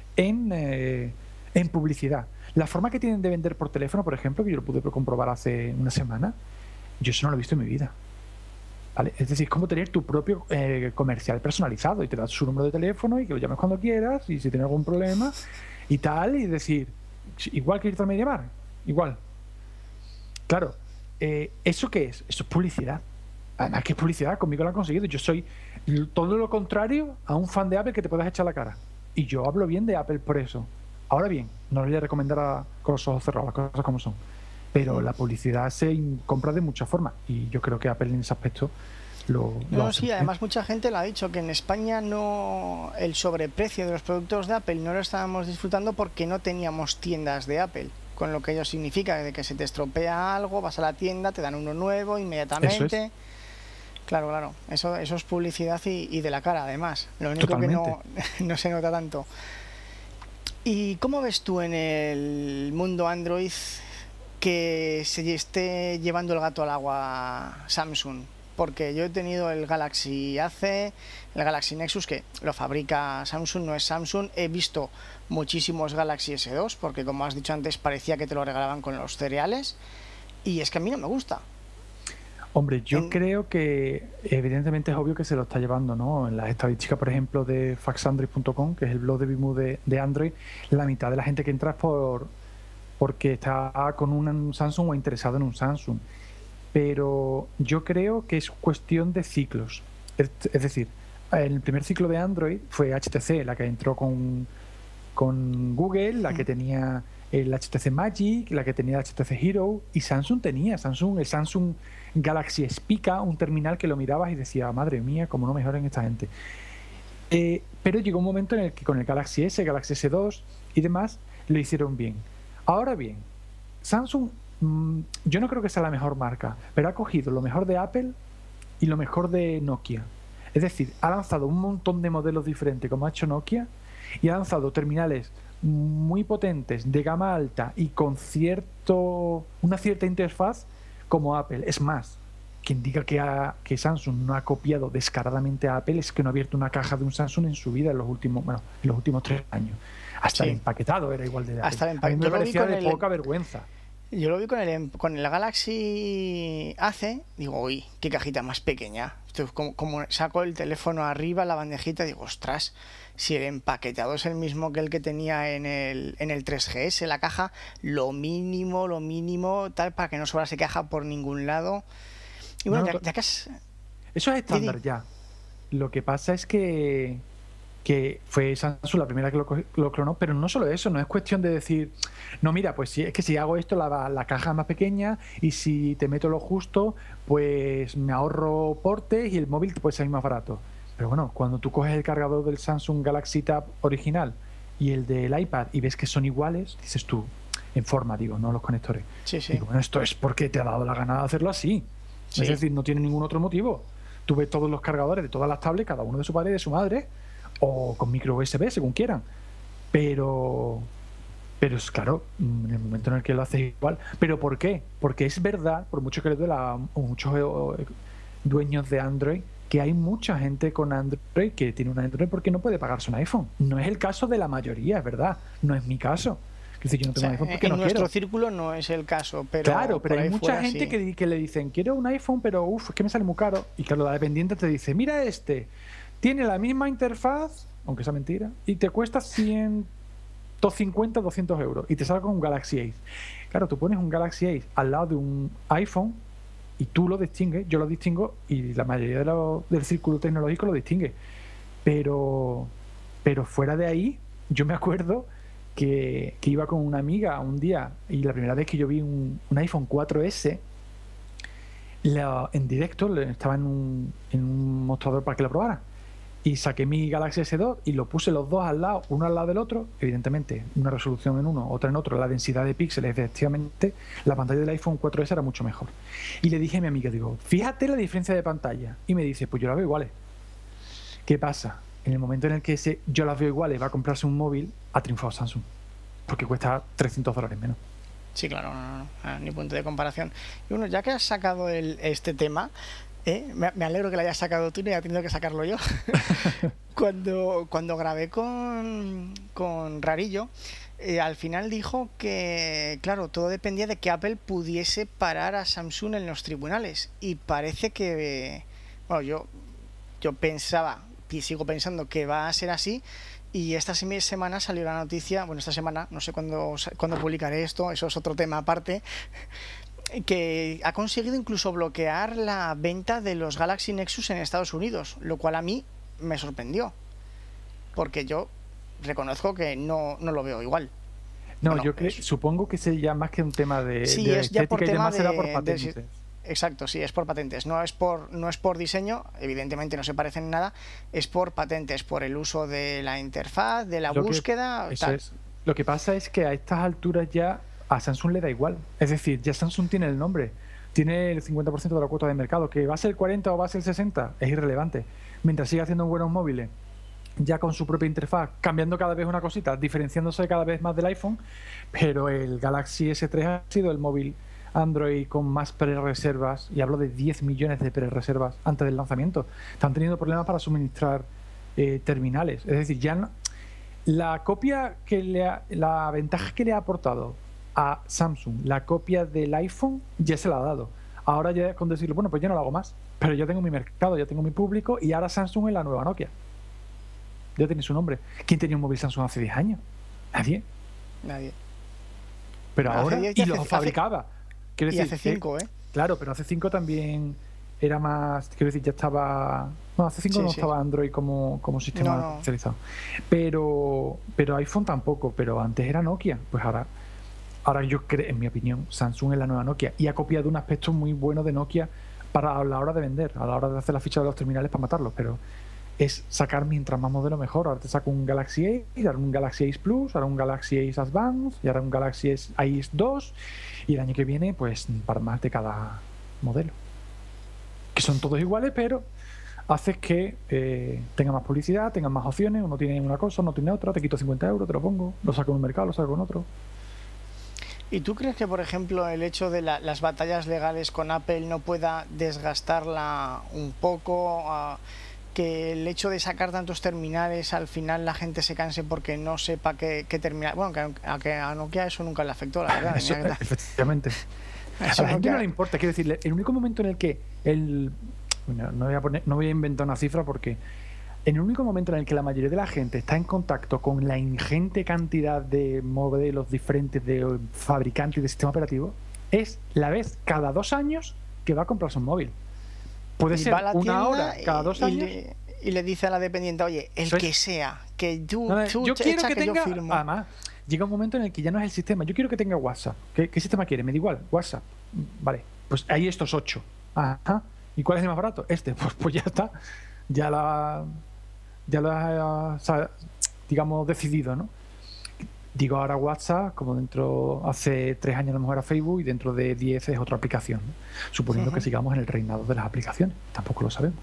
en publicidad. La forma que tienen de vender por teléfono, por ejemplo, que yo lo pude comprobar hace una semana, yo eso no lo he visto en mi vida. ¿Vale? Es decir, es como tener tu propio comercial personalizado y te das su número de teléfono y que lo llames cuando quieras y si tienes algún problema y tal, y decir, igual que irte a MediaMarkt, igual. Claro, ¿eso qué es? Eso es publicidad. Además, ¿qué es publicidad? Conmigo lo han conseguido. Yo soy todo lo contrario a un fan de Apple que te puedas echar la cara. Y yo hablo bien de Apple por eso. Ahora bien, no lo voy a recomendar con los ojos cerrados, las cosas como son. Pero la publicidad se compra de muchas formas. Y yo creo que Apple en ese aspecto lo hace. Sí, además mucha gente lo ha dicho, que en España no, el sobreprecio de los productos de Apple no lo estábamos disfrutando porque no teníamos tiendas de Apple. Con lo que ello significa de que se te estropea algo, vas a la tienda, te dan uno nuevo inmediatamente. Eso es. Claro, eso es publicidad y de la cara, además. Lo único Totalmente. que no se nota tanto. ¿Y cómo ves tú en el mundo Android que se esté llevando el gato al agua Samsung? Porque yo he tenido el Galaxy AC, el Galaxy Nexus, que lo fabrica Samsung, no es Samsung. He visto muchísimos Galaxy S2, porque como has dicho antes, parecía que te lo regalaban con los cereales. Y es que a mí no me gusta. Hombre, yo creo que evidentemente es obvio que se lo está llevando, ¿no? En las estadísticas, por ejemplo, de faxandroid.com, que es el blog de Bimu de Android, la mitad de la gente que entra es porque está con un Samsung o interesado en un Samsung. Pero yo creo que es cuestión de ciclos. Es decir, el primer ciclo de Android fue HTC, la que entró con Google, la que tenía el HTC Magic, la que tenía el HTC Hero, y Samsung tenía el Samsung Galaxy Spica, un terminal que lo mirabas y decía, madre mía, cómo no mejoran esta gente. Pero llegó un momento en el que con el Galaxy S, Galaxy S2 y demás, lo hicieron bien. Ahora bien, Samsung, yo no creo que sea la mejor marca, pero ha cogido lo mejor de Apple y lo mejor de Nokia. Es decir, ha lanzado un montón de modelos diferentes como ha hecho Nokia, y ha lanzado terminales muy potentes de gama alta y con una cierta interfaz como Apple. Es más, quien diga que Samsung no ha copiado descaradamente a Apple es que no ha abierto una caja de un Samsung en su vida en los últimos 3 años. Hasta el empaquetado era igual de Apple. Hasta el a mí me parecía de poca el... vergüenza. Yo lo vi con el Galaxy AC, digo, uy, qué cajita más pequeña. Como saco el teléfono arriba, la bandejita, digo, ostras, si el empaquetado es el mismo que el que tenía en el 3GS, la caja, lo mínimo, tal, para que no sobrase caja por ningún lado. Y bueno, No, ya que has... Eso es estándar ya. Lo que pasa es que fue Samsung la primera que lo clonó, pero no solo eso, no es cuestión de decir, no, mira, pues es que si hago esto la caja es más pequeña y si te meto lo justo, pues me ahorro portes y el móvil puede salir más barato. Pero bueno, cuando tú coges el cargador del Samsung Galaxy Tab original y el del iPad y ves que son iguales, dices tú, en forma, digo, no los conectores. Sí. Digo, bueno, esto es porque te ha dado la gana de hacerlo así. Sí. Es decir, no tiene ningún otro motivo. Tú ves todos los cargadores de todas las tablets, cada uno de su padre y de su madre, o con micro USB, según quieran. Pero es claro, en el momento en el que lo haces igual. ¿Pero por qué? Porque es verdad, por mucho que le duela a muchos dueños de Android, que hay mucha gente con Android que tiene un Android porque no puede pagarse un iPhone. No es el caso de la mayoría, es verdad. No es mi caso. Es decir, yo no tengo un iPhone porque no quiero. En nuestro círculo no es el caso, pero... Claro, pero hay mucha gente sí. que le dicen, quiero un iPhone, pero es que me sale muy caro. Y claro, la dependiente te dice, mira tiene la misma interfaz, aunque sea mentira, y te cuesta 150, 200 euros, y te sale con un Galaxy Ace. Claro, tú pones un Galaxy Ace al lado de un iPhone y tú lo distingues, yo lo distingo, y la mayoría del círculo tecnológico lo distingue. Pero fuera de ahí, yo me acuerdo que iba con una amiga un día, y la primera vez que yo vi un iPhone 4S, en directo, estaba en un mostrador para que lo probara. Y saqué mi Galaxy S2 y lo puse los dos al lado, uno al lado del otro. Evidentemente, una resolución en uno, otra en otro, la densidad de píxeles, efectivamente, la pantalla del iPhone 4S era mucho mejor. Y le dije a mi amiga, digo, fíjate la diferencia de pantalla. Y me dice, pues yo la veo iguales. ¿Qué pasa? En el momento en el que yo las veo iguales, va a comprarse un móvil, ha triunfado Samsung. Porque cuesta $300 menos. Sí, claro, no, ni punto de comparación. Y bueno, ya que has sacado este tema, me alegro que lo hayas sacado tú y no haya tenido que sacarlo yo. Cuando grabé con Rarillo, al final dijo que, claro, todo dependía de que Apple pudiese parar a Samsung en los tribunales. Y parece que, bueno, yo pensaba y sigo pensando que va a ser así. Y esta semana salió la noticia, bueno, esta semana, no sé cuándo publicaré esto, eso es otro tema aparte, que ha conseguido incluso bloquear la venta de los Galaxy Nexus en Estados Unidos, lo cual a mí me sorprendió, porque yo reconozco que no lo veo igual. No, yo supongo que sería más que un tema de, sí, de es ya por tema será por patentes. Exacto, sí, es por patentes. No es por diseño, evidentemente no se parecen en nada, es por patentes, por el uso de la interfaz, de la búsqueda. Eso es. Lo que pasa es que a estas alturas ya a Samsung le da igual. Es decir, ya Samsung tiene el nombre, tiene el 50% de la cuota de mercado. Que va a ser el 40 o va a ser el 60 es irrelevante. Mientras siga haciendo buenos móviles, ya con su propia interfaz, cambiando cada vez una cosita, diferenciándose cada vez más del iPhone, pero el Galaxy S3 ha sido el móvil Android con más pre-reservas, y hablo de 10 millones de pre-reservas antes del lanzamiento. Están teniendo problemas para suministrar terminales. Es decir, ya no, la ventaja que le ha aportado a Samsung la copia del iPhone ya se la ha dado. Ahora ya con decirlo, bueno, pues yo no lo hago más, pero yo tengo mi mercado, ya tengo mi público, y ahora Samsung es la nueva Nokia. Ya tiene su nombre. ¿Quién tenía un móvil Samsung hace 10 años? Nadie. Pero ahora, y lo fabricaba. Quiero decir, hace 5, Claro, pero hace 5 también era más. Quiero decir, ya estaba. No, hace 5 no estaba Android como sistema especializado. Pero iPhone tampoco. Pero antes era Nokia. Pues ahora yo creo, en mi opinión, Samsung es la nueva Nokia. Y ha copiado un aspecto muy bueno de Nokia a la hora de vender, a la hora de hacer la ficha de los terminales para matarlos. Pero es sacar mientras más modelo mejor. Ahora te saco un Galaxy Ace, ahora un Galaxy Ace Plus, ahora un Galaxy Ace Advance y ahora un Galaxy Ace 2, y el año que viene pues para más de cada modelo, que son todos iguales, pero haces que tenga más publicidad, tenga más opciones. Uno tiene una cosa, uno tiene otra, te quito 50 euros, te lo pongo, lo saco en un mercado, lo saco en otro. ¿Y tú crees que, por ejemplo, el hecho de las batallas legales con Apple no pueda desgastarla un poco? Que el hecho de sacar tantos terminales, al final la gente se canse porque no sepa qué terminal. Bueno, que a Nokia eso nunca le afectó, la verdad. Efectivamente. A la gente no le importa. Quiero decir, el único momento en el que no voy a inventar una cifra, porque en el único momento en el que la mayoría de la gente está en contacto con la ingente cantidad de modelos diferentes de fabricantes de sistema operativo es la vez cada 2 años que va a comprarse un móvil. Puede ser una hora cada 2 años. Y le dice a la dependiente, oye, que sea, que tú yo quiero que tenga. Yo firmo. Además, llega un momento en el que ya no es el sistema. Yo quiero que tenga WhatsApp. ¿Qué sistema quiere? Me da igual, WhatsApp. Vale, pues hay estos 8. Ajá. ¿Y cuál es el más barato? Pues ya está. Ya lo has, digamos, decidido, ¿no? Digo ahora WhatsApp, como hace 3 años a lo mejor era Facebook, y dentro de 10 es otra aplicación, ¿no? Suponiendo que sigamos en el reinado de las aplicaciones. Tampoco lo sabemos.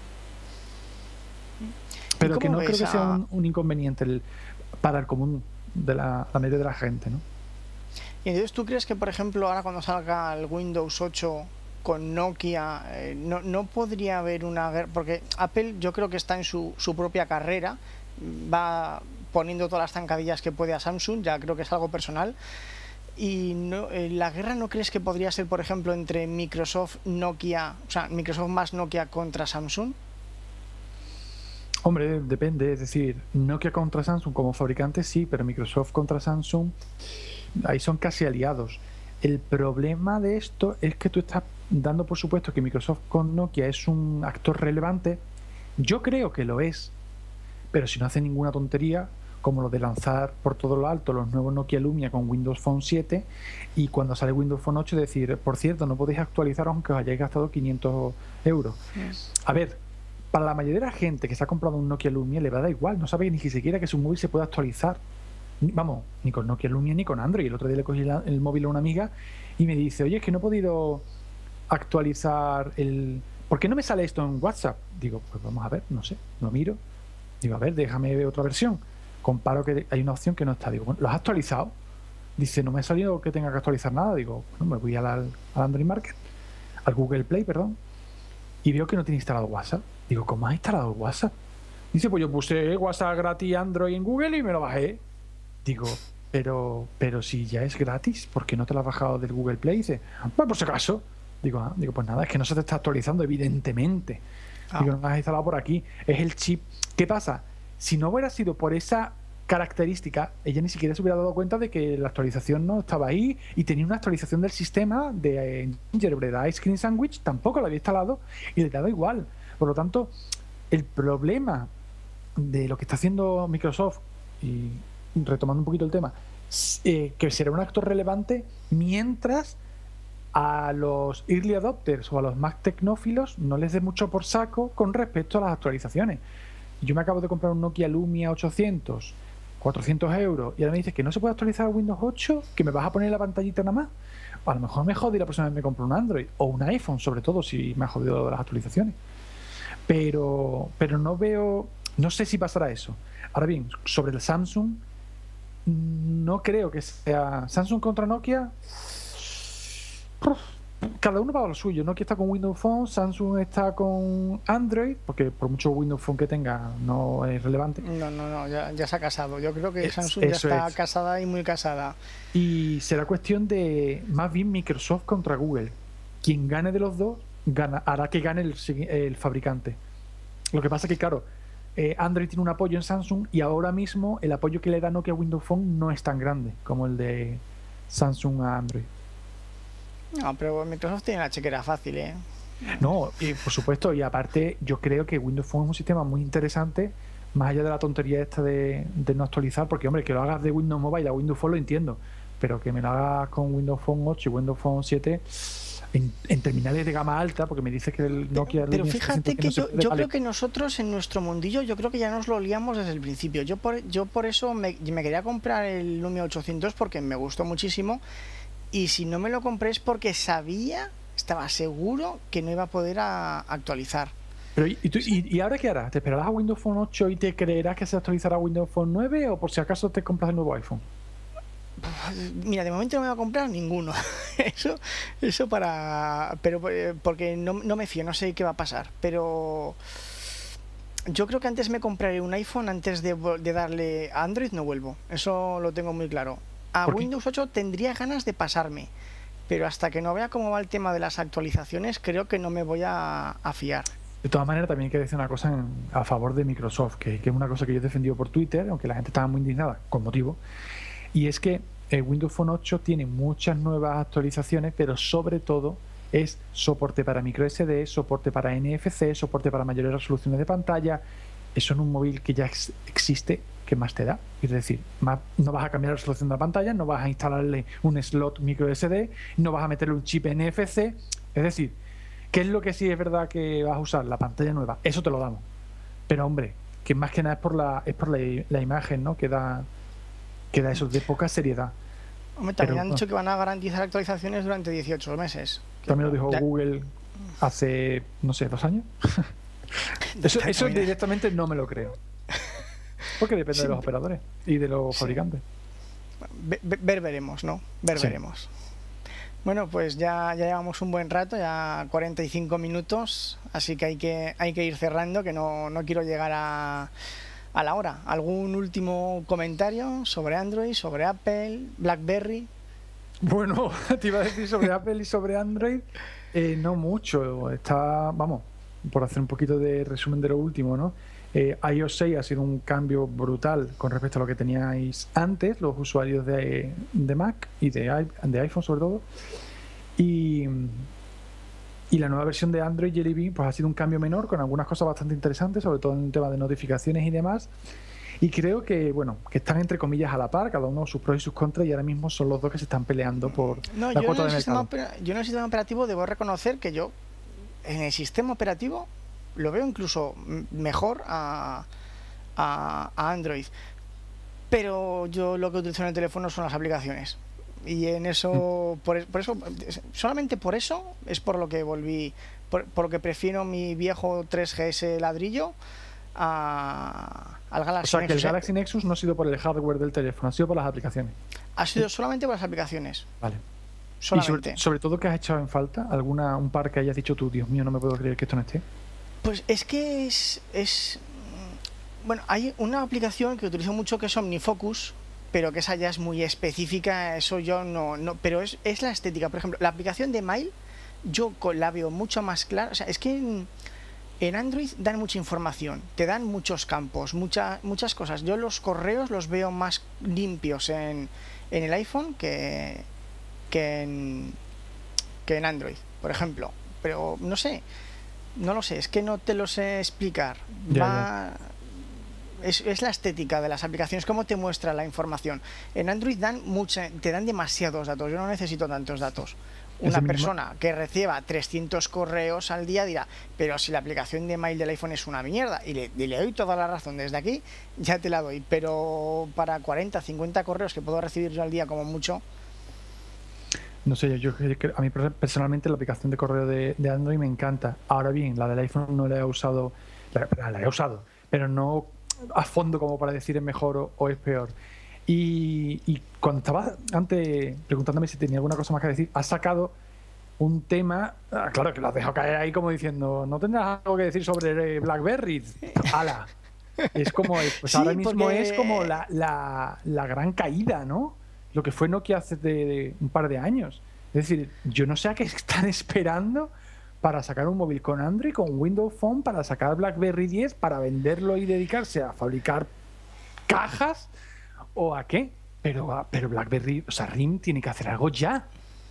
Pero que no creo que sea un inconveniente para el común de la mayoría de la gente, ¿no? Y entonces, ¿tú crees que, por ejemplo, ahora cuando salga el Windows 8 con Nokia, no podría haber una guerra? Porque Apple, yo creo que está en su propia carrera, va poniendo todas las zancadillas que puede a Samsung, ya creo que es algo personal. Y la guerra, ¿no crees que podría ser, por ejemplo, entre Microsoft, Nokia, o sea, Microsoft más Nokia contra Samsung? Hombre, depende. Es decir, Nokia contra Samsung como fabricante sí, pero Microsoft contra Samsung, ahí son casi aliados. El problema de esto es que tú estás dando por supuesto que Microsoft con Nokia es un actor relevante. Yo creo que lo es, pero si no hace ninguna tontería, como lo de lanzar por todo lo alto los nuevos Nokia Lumia con Windows Phone 7, y cuando sale Windows Phone 8 decir, por cierto, no podéis actualizar aunque os hayáis gastado 500 euros. A ver, para la mayoría de la gente que se ha comprado un Nokia Lumia le va a dar igual, no sabe ni siquiera que su móvil se puede actualizar. Vamos, ni con Nokia Lumia ni con Android. El otro día le cogí el móvil a una amiga y me dice, oye, es que no he podido actualizar el... ¿Por qué no me sale esto en WhatsApp? Digo, pues vamos a ver, no sé, lo miro. Digo, a ver, déjame ver otra versión. Comparo que hay una opción que no está. Digo, bueno, ¿lo has actualizado? Dice, no me ha salido que tenga que actualizar nada. Digo, bueno, me voy al Android Market, al Google Play, perdón, y veo que no tiene instalado WhatsApp. Digo, ¿cómo has instalado WhatsApp? Dice, pues yo puse WhatsApp gratis Android en Google y me lo bajé. Digo, pero si ya es gratis, ¿por qué no te lo has bajado del Google Play? Dice, bueno, por si acaso. Digo, pues nada, es que no se te está actualizando, evidentemente. Digo, no lo has instalado por aquí. Es el chip. ¿Qué pasa? Si no hubiera sido por esa característica, ella ni siquiera se hubiera dado cuenta de que la actualización no estaba ahí y tenía una actualización del sistema de Gingerbread Ice Cream Sandwich, tampoco lo había instalado y le daba igual. Por lo tanto, el problema de lo que está haciendo Microsoft, y retomando un poquito el tema, que será un actor relevante mientras a los early adopters o a los más tecnófilos no les dé mucho por saco con respecto a las actualizaciones. Yo me acabo de comprar un Nokia Lumia 800, 400 euros, y ahora me dices que no se puede actualizar a Windows 8, que me vas a poner la pantallita nada más. A lo mejor me jode y la próxima vez me compro un Android o un iPhone, sobre todo si me ha jodido las actualizaciones. Pero no veo, no sé si pasará eso. Ahora bien, sobre el Samsung, no creo que sea Samsung contra Nokia. Cada uno va a lo suyo. Nokia está con Windows Phone, Samsung está con Android, porque por mucho Windows Phone que tenga no es relevante. No, ya se ha casado. Yo creo que Samsung ya está casada y muy casada. Y será cuestión de más bien Microsoft contra Google. Quien gane de los dos hará que gane el fabricante. Lo que pasa es que, claro, Android tiene un apoyo en Samsung y ahora mismo el apoyo que le da Nokia a Windows Phone no es tan grande como el de Samsung a Android. No, pero Microsoft tiene la chequera fácil, ¿eh? No, y por supuesto, y aparte yo creo que Windows Phone es un sistema muy interesante, más allá de la tontería esta de no actualizar, porque hombre, que lo hagas de Windows Mobile a Windows Phone lo entiendo, pero que me lo hagas con Windows Phone 8 y Windows Phone 7 en terminales de gama alta, porque me dices que el Nokia... Pero fíjate que yo creo que nosotros en nuestro mundillo, yo creo que ya nos lo liamos desde el principio. Yo por eso me quería comprar el Lumia 800 porque me gustó muchísimo. Y si no me lo compré es porque estaba seguro que no iba a poder actualizar. Pero ¿y ahora qué harás? ¿Te esperarás a Windows Phone 8 y te creerás que se actualizará a Windows Phone 9 o por si acaso te compras el nuevo iPhone? Mira, de momento no me voy a comprar ninguno. Eso pero porque no me fío, no sé qué va a pasar. Pero yo creo que antes me compraré un iPhone antes de darle a Android, no vuelvo. Eso lo tengo muy claro. A Windows 8 tendría ganas de pasarme, pero hasta que no vea cómo va el tema de las actualizaciones, creo que no me voy a fiar. De todas maneras, también hay que decir una cosa a favor de Microsoft, que es una cosa que yo he defendido por Twitter, aunque la gente estaba muy indignada, con motivo, y es que el Windows Phone 8 tiene muchas nuevas actualizaciones, pero sobre todo es soporte para microSD, soporte para NFC, soporte para mayores resoluciones de pantalla. Eso en un móvil que ya existe, ¿qué más te da? Es decir, no vas a cambiar la resolución de la pantalla, no vas a instalarle un slot micro SD, no vas a meterle un chip NFC. Es decir, ¿qué es lo que sí es verdad que vas a usar? La pantalla nueva. Eso te lo damos. Pero hombre, que más que nada es por la imagen, ¿no? Que da eso de poca seriedad. Hombre, también han dicho que van a garantizar actualizaciones durante 18 meses. También lo dijo Google hace, no sé, 2 años. Eso directamente no me lo creo. Porque depende de los operadores y de los fabricantes. Veremos, ¿no? Veremos. Bueno, pues ya llevamos un buen rato, ya 45 minutos, así que hay que ir cerrando, que no quiero llegar a la hora. ¿Algún último comentario sobre Android, sobre Apple, BlackBerry? Bueno, te iba a decir sobre Apple y sobre Android, no mucho. Vamos, por hacer un poquito de resumen de lo último, ¿no? iOS 6 ha sido un cambio brutal con respecto a lo que teníais antes, los usuarios de Mac y de iPhone sobre todo. Y la nueva versión de Android Jelly Bean pues ha sido un cambio menor con algunas cosas bastante interesantes, sobre todo en el tema de notificaciones y demás. Y creo que, bueno, que están entre comillas a la par, cada uno sus pros y sus contras, y ahora mismo son los dos que se están peleando por la cuota de mercado. Yo en el sistema operativo debo reconocer que yo, en el sistema operativo, lo veo incluso mejor a Android. Pero yo lo que utilizo en el teléfono son las aplicaciones. Y en eso, por eso, solamente por eso es por lo que volví, por lo que prefiero mi viejo 3GS ladrillo al Galaxy Nexus. O sea, que el Galaxy Nexus no ha sido por el hardware del teléfono, ha sido por las aplicaciones. Ha sido solamente por las aplicaciones. Vale. Solamente. Y sobre todo, ¿qué has echado en falta? Un par que hayas dicho tú, Dios mío, no me puedo creer que esto no esté? Pues es que bueno, hay una aplicación que utilizo mucho que es OmniFocus, pero que esa ya es muy específica, eso yo no pero es la estética. Por ejemplo, la aplicación de Mail yo la veo mucho más clara. O sea, es que en Android dan mucha información, te dan muchos campos, muchas cosas. Yo los correos los veo más limpios en el iPhone que en Android, por ejemplo. Pero no lo sé, es que no te lo sé explicar. Es la estética de las aplicaciones, cómo te muestra la información. En Android te dan demasiados datos, yo no necesito tantos datos. Una persona que reciba 300 correos al día dirá, pero si la aplicación de Mail del iPhone es una mierda, y le doy toda la razón desde aquí, ya te la doy. Pero para 40, 50 correos que puedo recibir yo al día como mucho... No sé, a mí personalmente la aplicación de correo de Android me encanta. Ahora bien, la del iPhone no la he usado, la he usado, pero no a fondo como para decir es mejor o es peor. Y cuando estaba antes preguntándome si tenía alguna cosa más que decir, has sacado un tema, claro que lo has dejado caer ahí como diciendo, ¿no tendrás algo que decir sobre BlackBerry? ¡Hala! Es como, pues sí, ahora mismo es como la gran caída, ¿no? Lo que fue Nokia hace de un par de años. Es decir, yo no sé a qué están esperando para sacar un móvil con Android, con Windows Phone, para sacar BlackBerry 10, para venderlo y dedicarse a fabricar cajas, ¿o a qué? Pero BlackBerry, o sea, RIM tiene que hacer algo ya.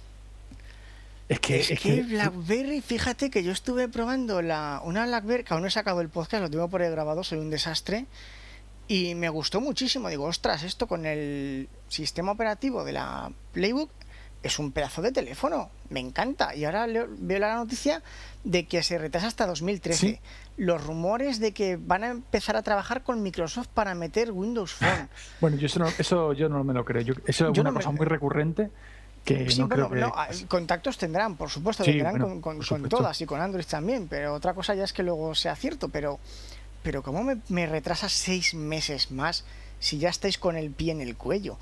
Es que BlackBerry, fíjate que yo estuve probando una BlackBerry, que aún no he sacado el podcast, lo tengo por ahí grabado, soy un desastre, y me gustó muchísimo. Digo, ostras, esto con el sistema operativo de la Playbook es un pedazo de teléfono, me encanta. Y ahora veo la noticia de que se retrasa hasta 2013. ¿Sí? Los rumores de que van a empezar a trabajar con Microsoft para meter Windows Phone. Bueno, eso yo no me lo creo. Eso es una cosa muy recurrente que sí, no bueno, creo que... No, contactos tendrán, por supuesto, sí, tendrán bueno, con todas y con Android también, pero otra cosa ya es que luego sea cierto. Pero ¿cómo me retrasas 6 meses más si ya estáis con el pie en el cuello?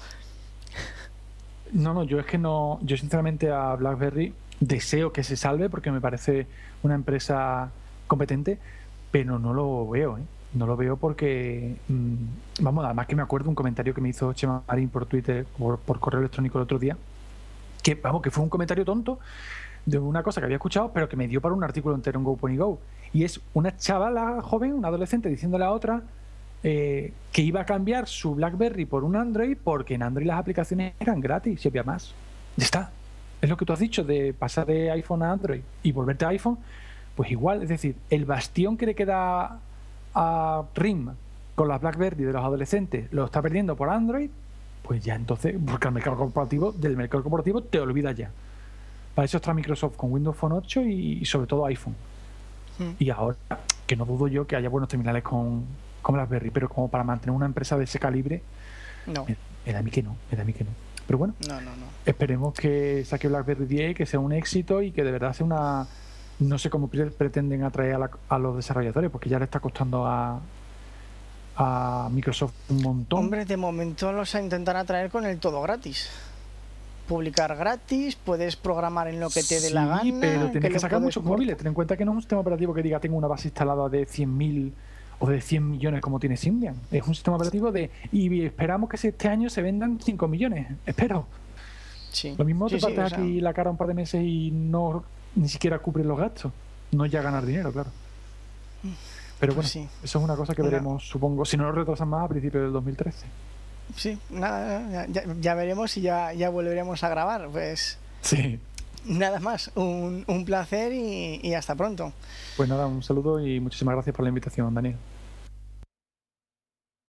No, yo es que no. Yo sinceramente a BlackBerry deseo que se salve porque me parece una empresa competente, pero no lo veo, ¿eh? No lo veo porque, vamos, además que me acuerdo un comentario que me hizo Chema Marín por Twitter, por correo electrónico el otro día, que fue un comentario tonto de una cosa que había escuchado, pero que me dio para un artículo entero en GoPonyGo. Y es una chavala joven, una adolescente, diciéndole a otra que iba a cambiar su BlackBerry por un Android porque en Android las aplicaciones eran gratis y había más. Ya está. Es lo que tú has dicho de pasar de iPhone a Android y volverte a iPhone, pues igual. Es decir, el bastión que le queda a RIM con la BlackBerry de los adolescentes lo está perdiendo por Android, pues ya entonces, porque del mercado corporativo te olvidas ya. Para eso está Microsoft con Windows Phone 8 y sobre todo iPhone. Y ahora, que no dudo yo que haya buenos terminales con BlackBerry, pero como para mantener una empresa de ese calibre, no. Me da a mí que no. Pero bueno, no. Esperemos que saque BlackBerry 10, que sea un éxito y que de verdad sea una... No sé cómo pretenden atraer a los desarrolladores, porque ya le está costando a Microsoft un montón. Hombre, de momento los intentan atraer con el todo gratis. Publicar gratis, puedes programar en lo que te dé la gana. Sí, pero tienes que sacar muchos móviles. Ten en cuenta que no es un sistema operativo que diga tengo una base instalada de 100.000 o de 100 millones como tiene Symbian. Es un sistema operativo y esperamos que este año se vendan 5 millones. Espero. Sí. Lo mismo te partes aquí la cara un par de meses y no ni siquiera cubres los gastos. No ya ganar dinero, claro. Pero bueno, eso es una cosa que veremos, supongo, si no lo retrasan más a principios del 2013. Sí, nada, ya veremos y ya volveremos a grabar. Pues sí. Nada más, un placer y hasta pronto. Pues nada, un saludo y muchísimas gracias por la invitación, Daniel.